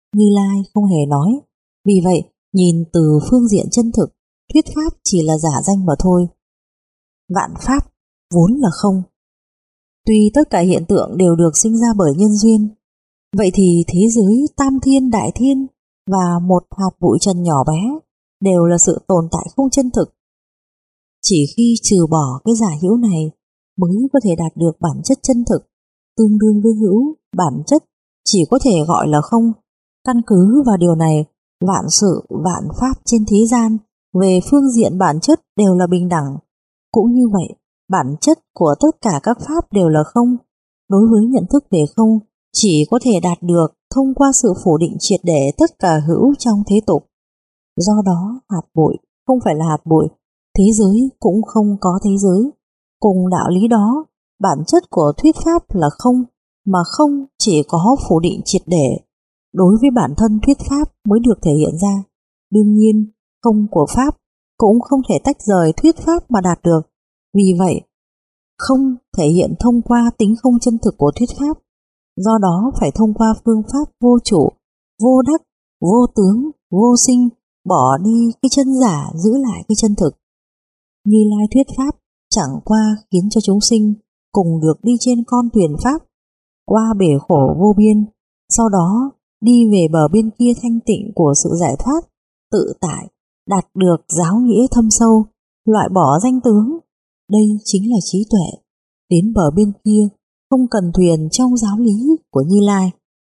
Như Lai không hề nói. Vì vậy, nhìn từ phương diện chân thực, thuyết pháp chỉ là giả danh mà thôi. Vạn pháp vốn là không. Tuy tất cả hiện tượng đều được sinh ra bởi nhân duyên, vậy thì thế giới tam thiên đại thiên và một hạt bụi trần nhỏ bé đều là sự tồn tại không chân thực. Chỉ khi trừ bỏ cái giả hữu này mới có thể đạt được bản chất chân thực, tương đương với hữu. Bản chất chỉ có thể gọi là không. Căn cứ vào điều này, vạn sự vạn pháp trên thế gian về phương diện bản chất đều là bình đẳng. Cũng như vậy, bản chất của tất cả các pháp đều là không. Đối với nhận thức về không, chỉ có thể đạt được thông qua sự phủ định triệt để tất cả hữu trong thế tục. Do đó, hạt bụi không phải là hạt bụi, thế giới cũng không có thế giới. Cùng đạo lý đó, bản chất của thuyết pháp là không, mà không chỉ có phủ định triệt để đối với bản thân thuyết pháp mới được thể hiện ra. Đương nhiên, không của pháp cũng không thể tách rời thuyết pháp mà đạt được. Vì vậy, không thể hiện thông qua tính không chân thực của thuyết pháp. Do đó phải thông qua phương pháp vô chủ, vô đắc, vô tướng, vô sinh, bỏ đi cái chân giả, giữ lại cái chân thực. Như Lai thuyết pháp chẳng qua khiến cho chúng sinh cùng được đi trên con thuyền pháp, qua bể khổ vô biên, sau đó đi về bờ bên kia thanh tịnh của sự giải thoát, tự tại, đạt được giáo nghĩa thâm sâu, loại bỏ danh tướng. Đây chính là trí tuệ. Đến bờ bên kia không cần thuyền trong giáo lý của Như Lai.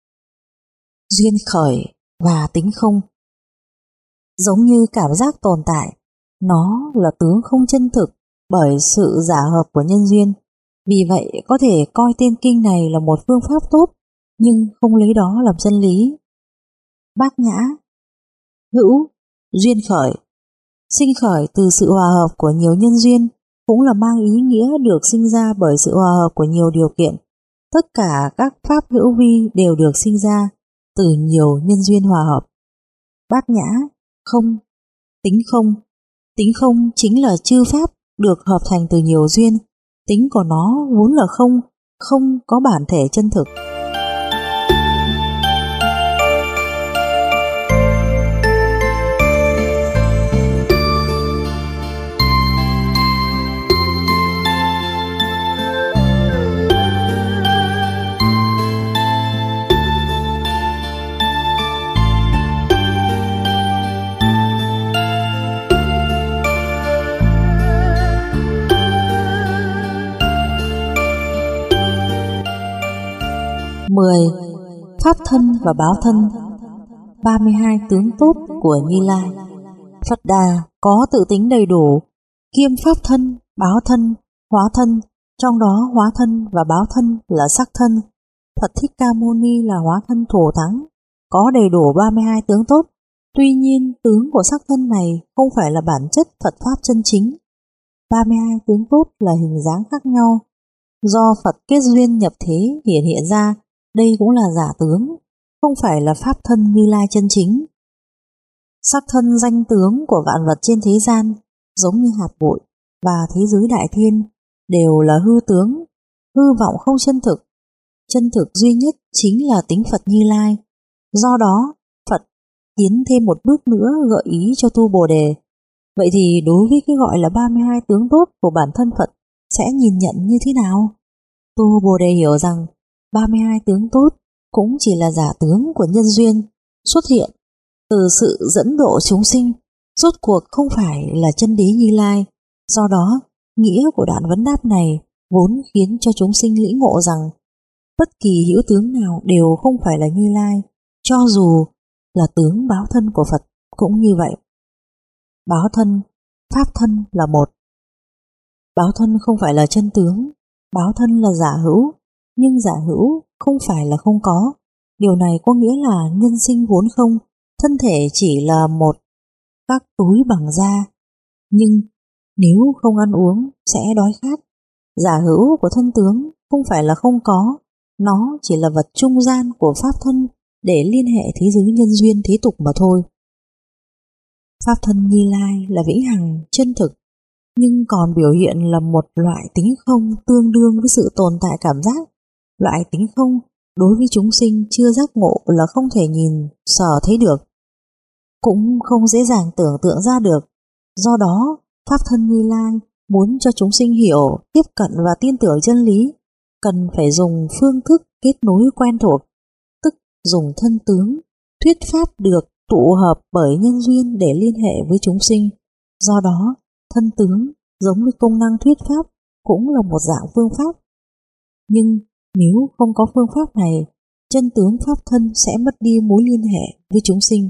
Duyên khởi và tính không. Giống như cảm giác tồn tại, nó là tướng không chân thực bởi sự giả hợp của nhân duyên. Vì vậy có thể coi tên kinh này là một phương pháp tốt, nhưng không lấy đó làm chân lý. Bát Nhã. Hữu, duyên khởi. Sinh khởi từ sự hòa hợp của nhiều nhân duyên, cũng là mang ý nghĩa được sinh ra bởi sự hòa hợp của nhiều điều kiện. Tất cả các pháp hữu vi đều được sinh ra từ nhiều nhân duyên hòa hợp. Bát Nhã, không, tính không. Tính không chính là chư pháp được hợp thành từ nhiều duyên. Tính của nó vốn là không, không có bản thể chân thực. mười. Pháp thân và báo thân. ba mươi hai tướng tốt của Như Lai. Phật Đà có tự tính đầy đủ, kiêm pháp thân, báo thân, hóa thân, trong đó hóa thân và báo thân là sắc thân. Phật Thích Ca Mâu Ni là hóa thân thù thắng, có đầy đủ ba mươi hai tướng tốt. Tuy nhiên, tướng của sắc thân này không phải là bản chất Phật Pháp chân chính. ba mươi hai tướng tốt là hình dáng khác nhau. Do Phật kết duyên nhập thế hiện hiện ra, đây cũng là giả tướng, không phải là pháp thân Như Lai chân chính. Sắc thân danh tướng của vạn vật trên thế gian, giống như hạt bụi và thế giới đại thiên, đều là hư tướng, hư vọng không chân thực. Chân thực duy nhất chính là tính Phật Như Lai. Do đó, Phật tiến thêm một bước nữa gợi ý cho tu Bồ Đề. Vậy thì đối với cái gọi là ba mươi hai tướng tốt của bản thân Phật sẽ nhìn nhận như thế nào? Tu Bồ Đề hiểu rằng ba mươi hai tướng tốt cũng chỉ là giả tướng của nhân duyên xuất hiện từ sự dẫn độ chúng sinh, rốt cuộc không phải là chân lý Như Lai. Do đó, nghĩa của đoạn vấn đáp này vốn khiến cho chúng sinh lĩnh ngộ rằng bất kỳ hữu tướng nào đều không phải là Như Lai, cho dù là tướng báo thân của Phật cũng như vậy. Báo thân, pháp thân là một. Báo thân không phải là chân tướng, báo thân là giả hữu, nhưng giả hữu không phải là không có. Điều này có nghĩa là nhân sinh vốn không, thân thể chỉ là một các túi bằng da, nhưng nếu không ăn uống sẽ đói khát. Giả hữu của thân tướng không phải là không có, nó chỉ là vật trung gian của pháp thân để liên hệ thế giới nhân duyên thế tục mà thôi. Pháp thân Như Lai là vĩnh hằng, chân thực, nhưng còn biểu hiện là một loại tính không tương đương với sự tồn tại cảm giác. Loại tính không đối với chúng sinh chưa giác ngộ là không thể nhìn, sờ thấy được, cũng không dễ dàng tưởng tượng ra được. Do đó, Pháp thân Như Lai muốn cho chúng sinh hiểu, tiếp cận và tin tưởng chân lý, cần phải dùng phương thức kết nối quen thuộc, tức dùng thân tướng, thuyết pháp được tụ hợp bởi nhân duyên để liên hệ với chúng sinh. Do đó, thân tướng giống như công năng thuyết pháp cũng là một dạng phương pháp. Nhưng nếu không có phương pháp này, chân tướng pháp thân sẽ mất đi mối liên hệ với chúng sinh.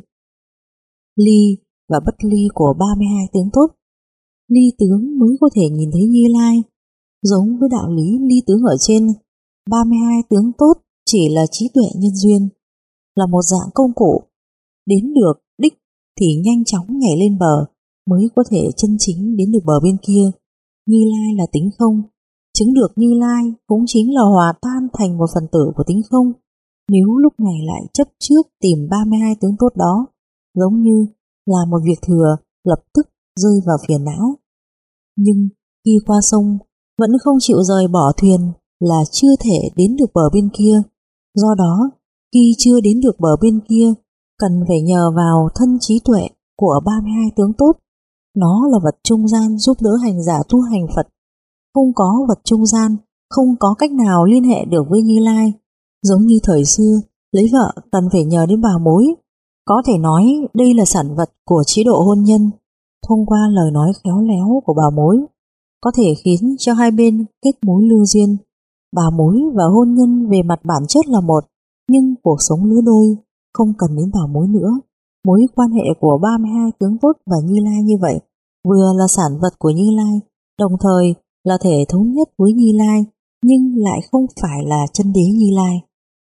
Ly và bất ly của ba mươi hai tướng tốt. Ly tướng mới có thể nhìn thấy Như Lai. Giống với đạo lý ly tướng ở trên, ba mươi hai tướng tốt chỉ là trí tuệ nhân duyên, là một dạng công cụ. Đến được đích thì nhanh chóng nhảy lên bờ, mới có thể chân chính đến được bờ bên kia. Như Lai là tính không, chứng được Như Lai cũng chính là hòa tan thành một phần tử của tính không. Nếu lúc này lại chấp trước tìm ba mươi hai tướng tốt đó, giống như là một việc thừa, lập tức rơi vào phiền não. Nhưng khi qua sông vẫn không chịu rời bỏ thuyền là chưa thể đến được bờ bên kia. Do đó, khi chưa đến được bờ bên kia, cần phải nhờ vào thân trí tuệ của ba mươi hai tướng tốt. Nó là vật trung gian giúp đỡ hành giả tu hành Phật. Không có vật trung gian, không có cách nào liên hệ được với Như Lai. Giống như thời xưa, lấy vợ cần phải nhờ đến bà mối. Có thể nói đây là sản vật của chế độ hôn nhân. Thông qua lời nói khéo léo của bà mối, có thể khiến cho hai bên kết mối lương duyên. Bà mối và hôn nhân về mặt bản chất là một, nhưng cuộc sống lứa đôi không cần đến bà mối nữa. Mối quan hệ của ba mươi hai tướng tốt và Như Lai như vậy, vừa là sản vật của Như Lai, đồng thời là thể thống nhất với Như Lai, nhưng lại không phải là chân đế Như Lai.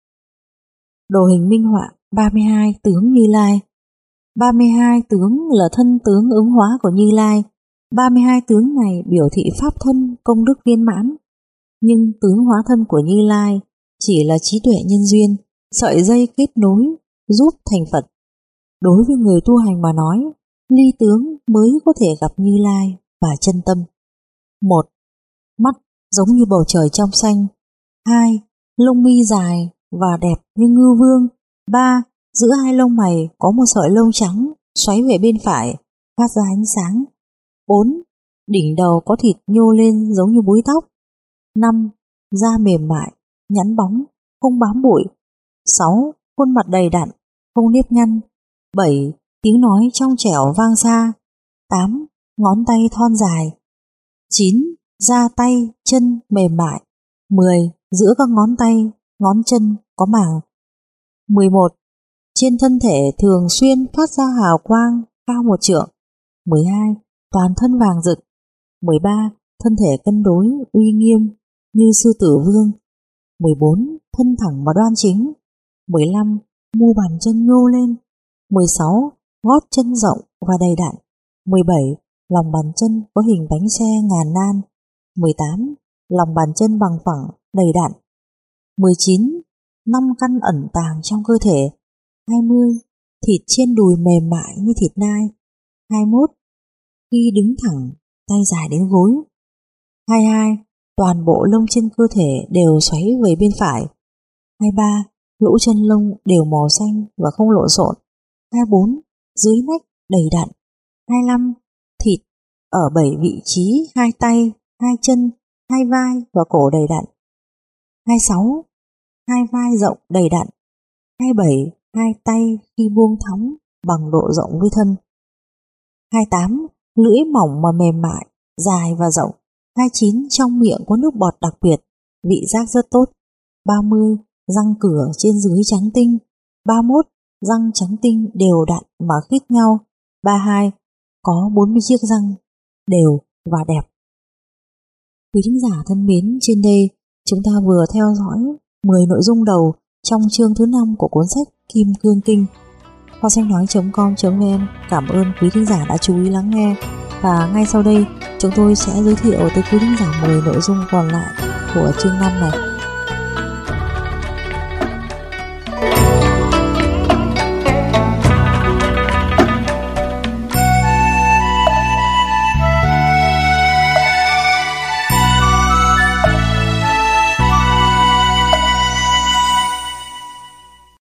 Đồ hình minh họa ba mươi hai tướng Như Lai. ba mươi hai tướng là thân tướng ứng hóa của Như Lai. ba mươi hai tướng này biểu thị pháp thân công đức viên mãn. Nhưng tướng hóa thân của Như Lai chỉ là trí tuệ nhân duyên, sợi dây kết nối giúp thành Phật. Đối với người tu hành mà nói, ly tướng mới có thể gặp Như Lai và chân tâm. Một, mắt giống như bầu trời trong xanh. Hai, lông mi dài và đẹp như ngư vương. Ba, giữa hai lông mày có một sợi lông trắng xoáy về bên phải, phát ra ánh sáng. Bốn, đỉnh đầu có thịt nhô lên giống như búi tóc. Năm, da mềm mại, nhẵn bóng, không bám bụi. Sáu, khuôn mặt đầy đặn, không nếp nhăn. Bảy, tiếng nói trong trẻo vang xa. Tám, ngón tay thon dài. Chín, da tay, chân mềm mại. Mười, giữa các ngón tay, ngón chân có màng. Mười một, trên thân thể thường xuyên phát ra hào quang cao một trượng. Mười hai, toàn thân vàng rực. Mười ba, thân thể cân đối, uy nghiêm như sư tử vương. Mười bốn, thân thẳng mà đoan chính. Mười lăm, mu bàn chân nhô lên. Mười sáu, gót chân rộng và đầy đặn. Mười bảy, lòng bàn chân có hình bánh xe ngàn nan. Mười tám, lòng bàn chân bằng phẳng, đầy đặn. Mười chín, năm căn ẩn tàng trong cơ thể. Hai mươi, thịt trên đùi mềm mại như thịt nai. Hai mươi mốt, khi đứng thẳng, tay dài đến gối. Hai mươi hai, toàn bộ lông trên cơ thể đều xoáy về bên phải. Hai mươi ba, lỗ chân lông đều màu xanh và không lộn xộn. Hai mươi bốn, dưới nách đầy đặn. Hai mươi lăm, thịt ở bảy vị trí hai tay, hai chân, hai vai và cổ đầy đặn. Hai mươi sáu, hai vai rộng đầy đặn. Hai mươi bảy, hai tay khi buông thõng bằng độ rộng với thân. Hai mươi tám, lưỡi mỏng mà mềm mại, dài và rộng. Hai mươi chín, trong miệng có nước bọt đặc biệt, vị giác rất tốt. Ba mươi, răng cửa trên dưới trắng tinh. Ba mươi mốt, răng trắng tinh đều đặn mà khít nhau. Ba mươi hai, có bốn mươi chiếc răng đều và đẹp. Quý thính giả thân mến, trên đây chúng ta vừa theo dõi mười nội dung đầu trong chương thứ năm của cuốn sách Kim Cương Kinh. Kho sách nói chấm com chấm vn cảm ơn quý thính giả đã chú ý lắng nghe, và ngay sau đây chúng tôi sẽ giới thiệu tới quý thính giả mười nội dung còn lại của chương năm này.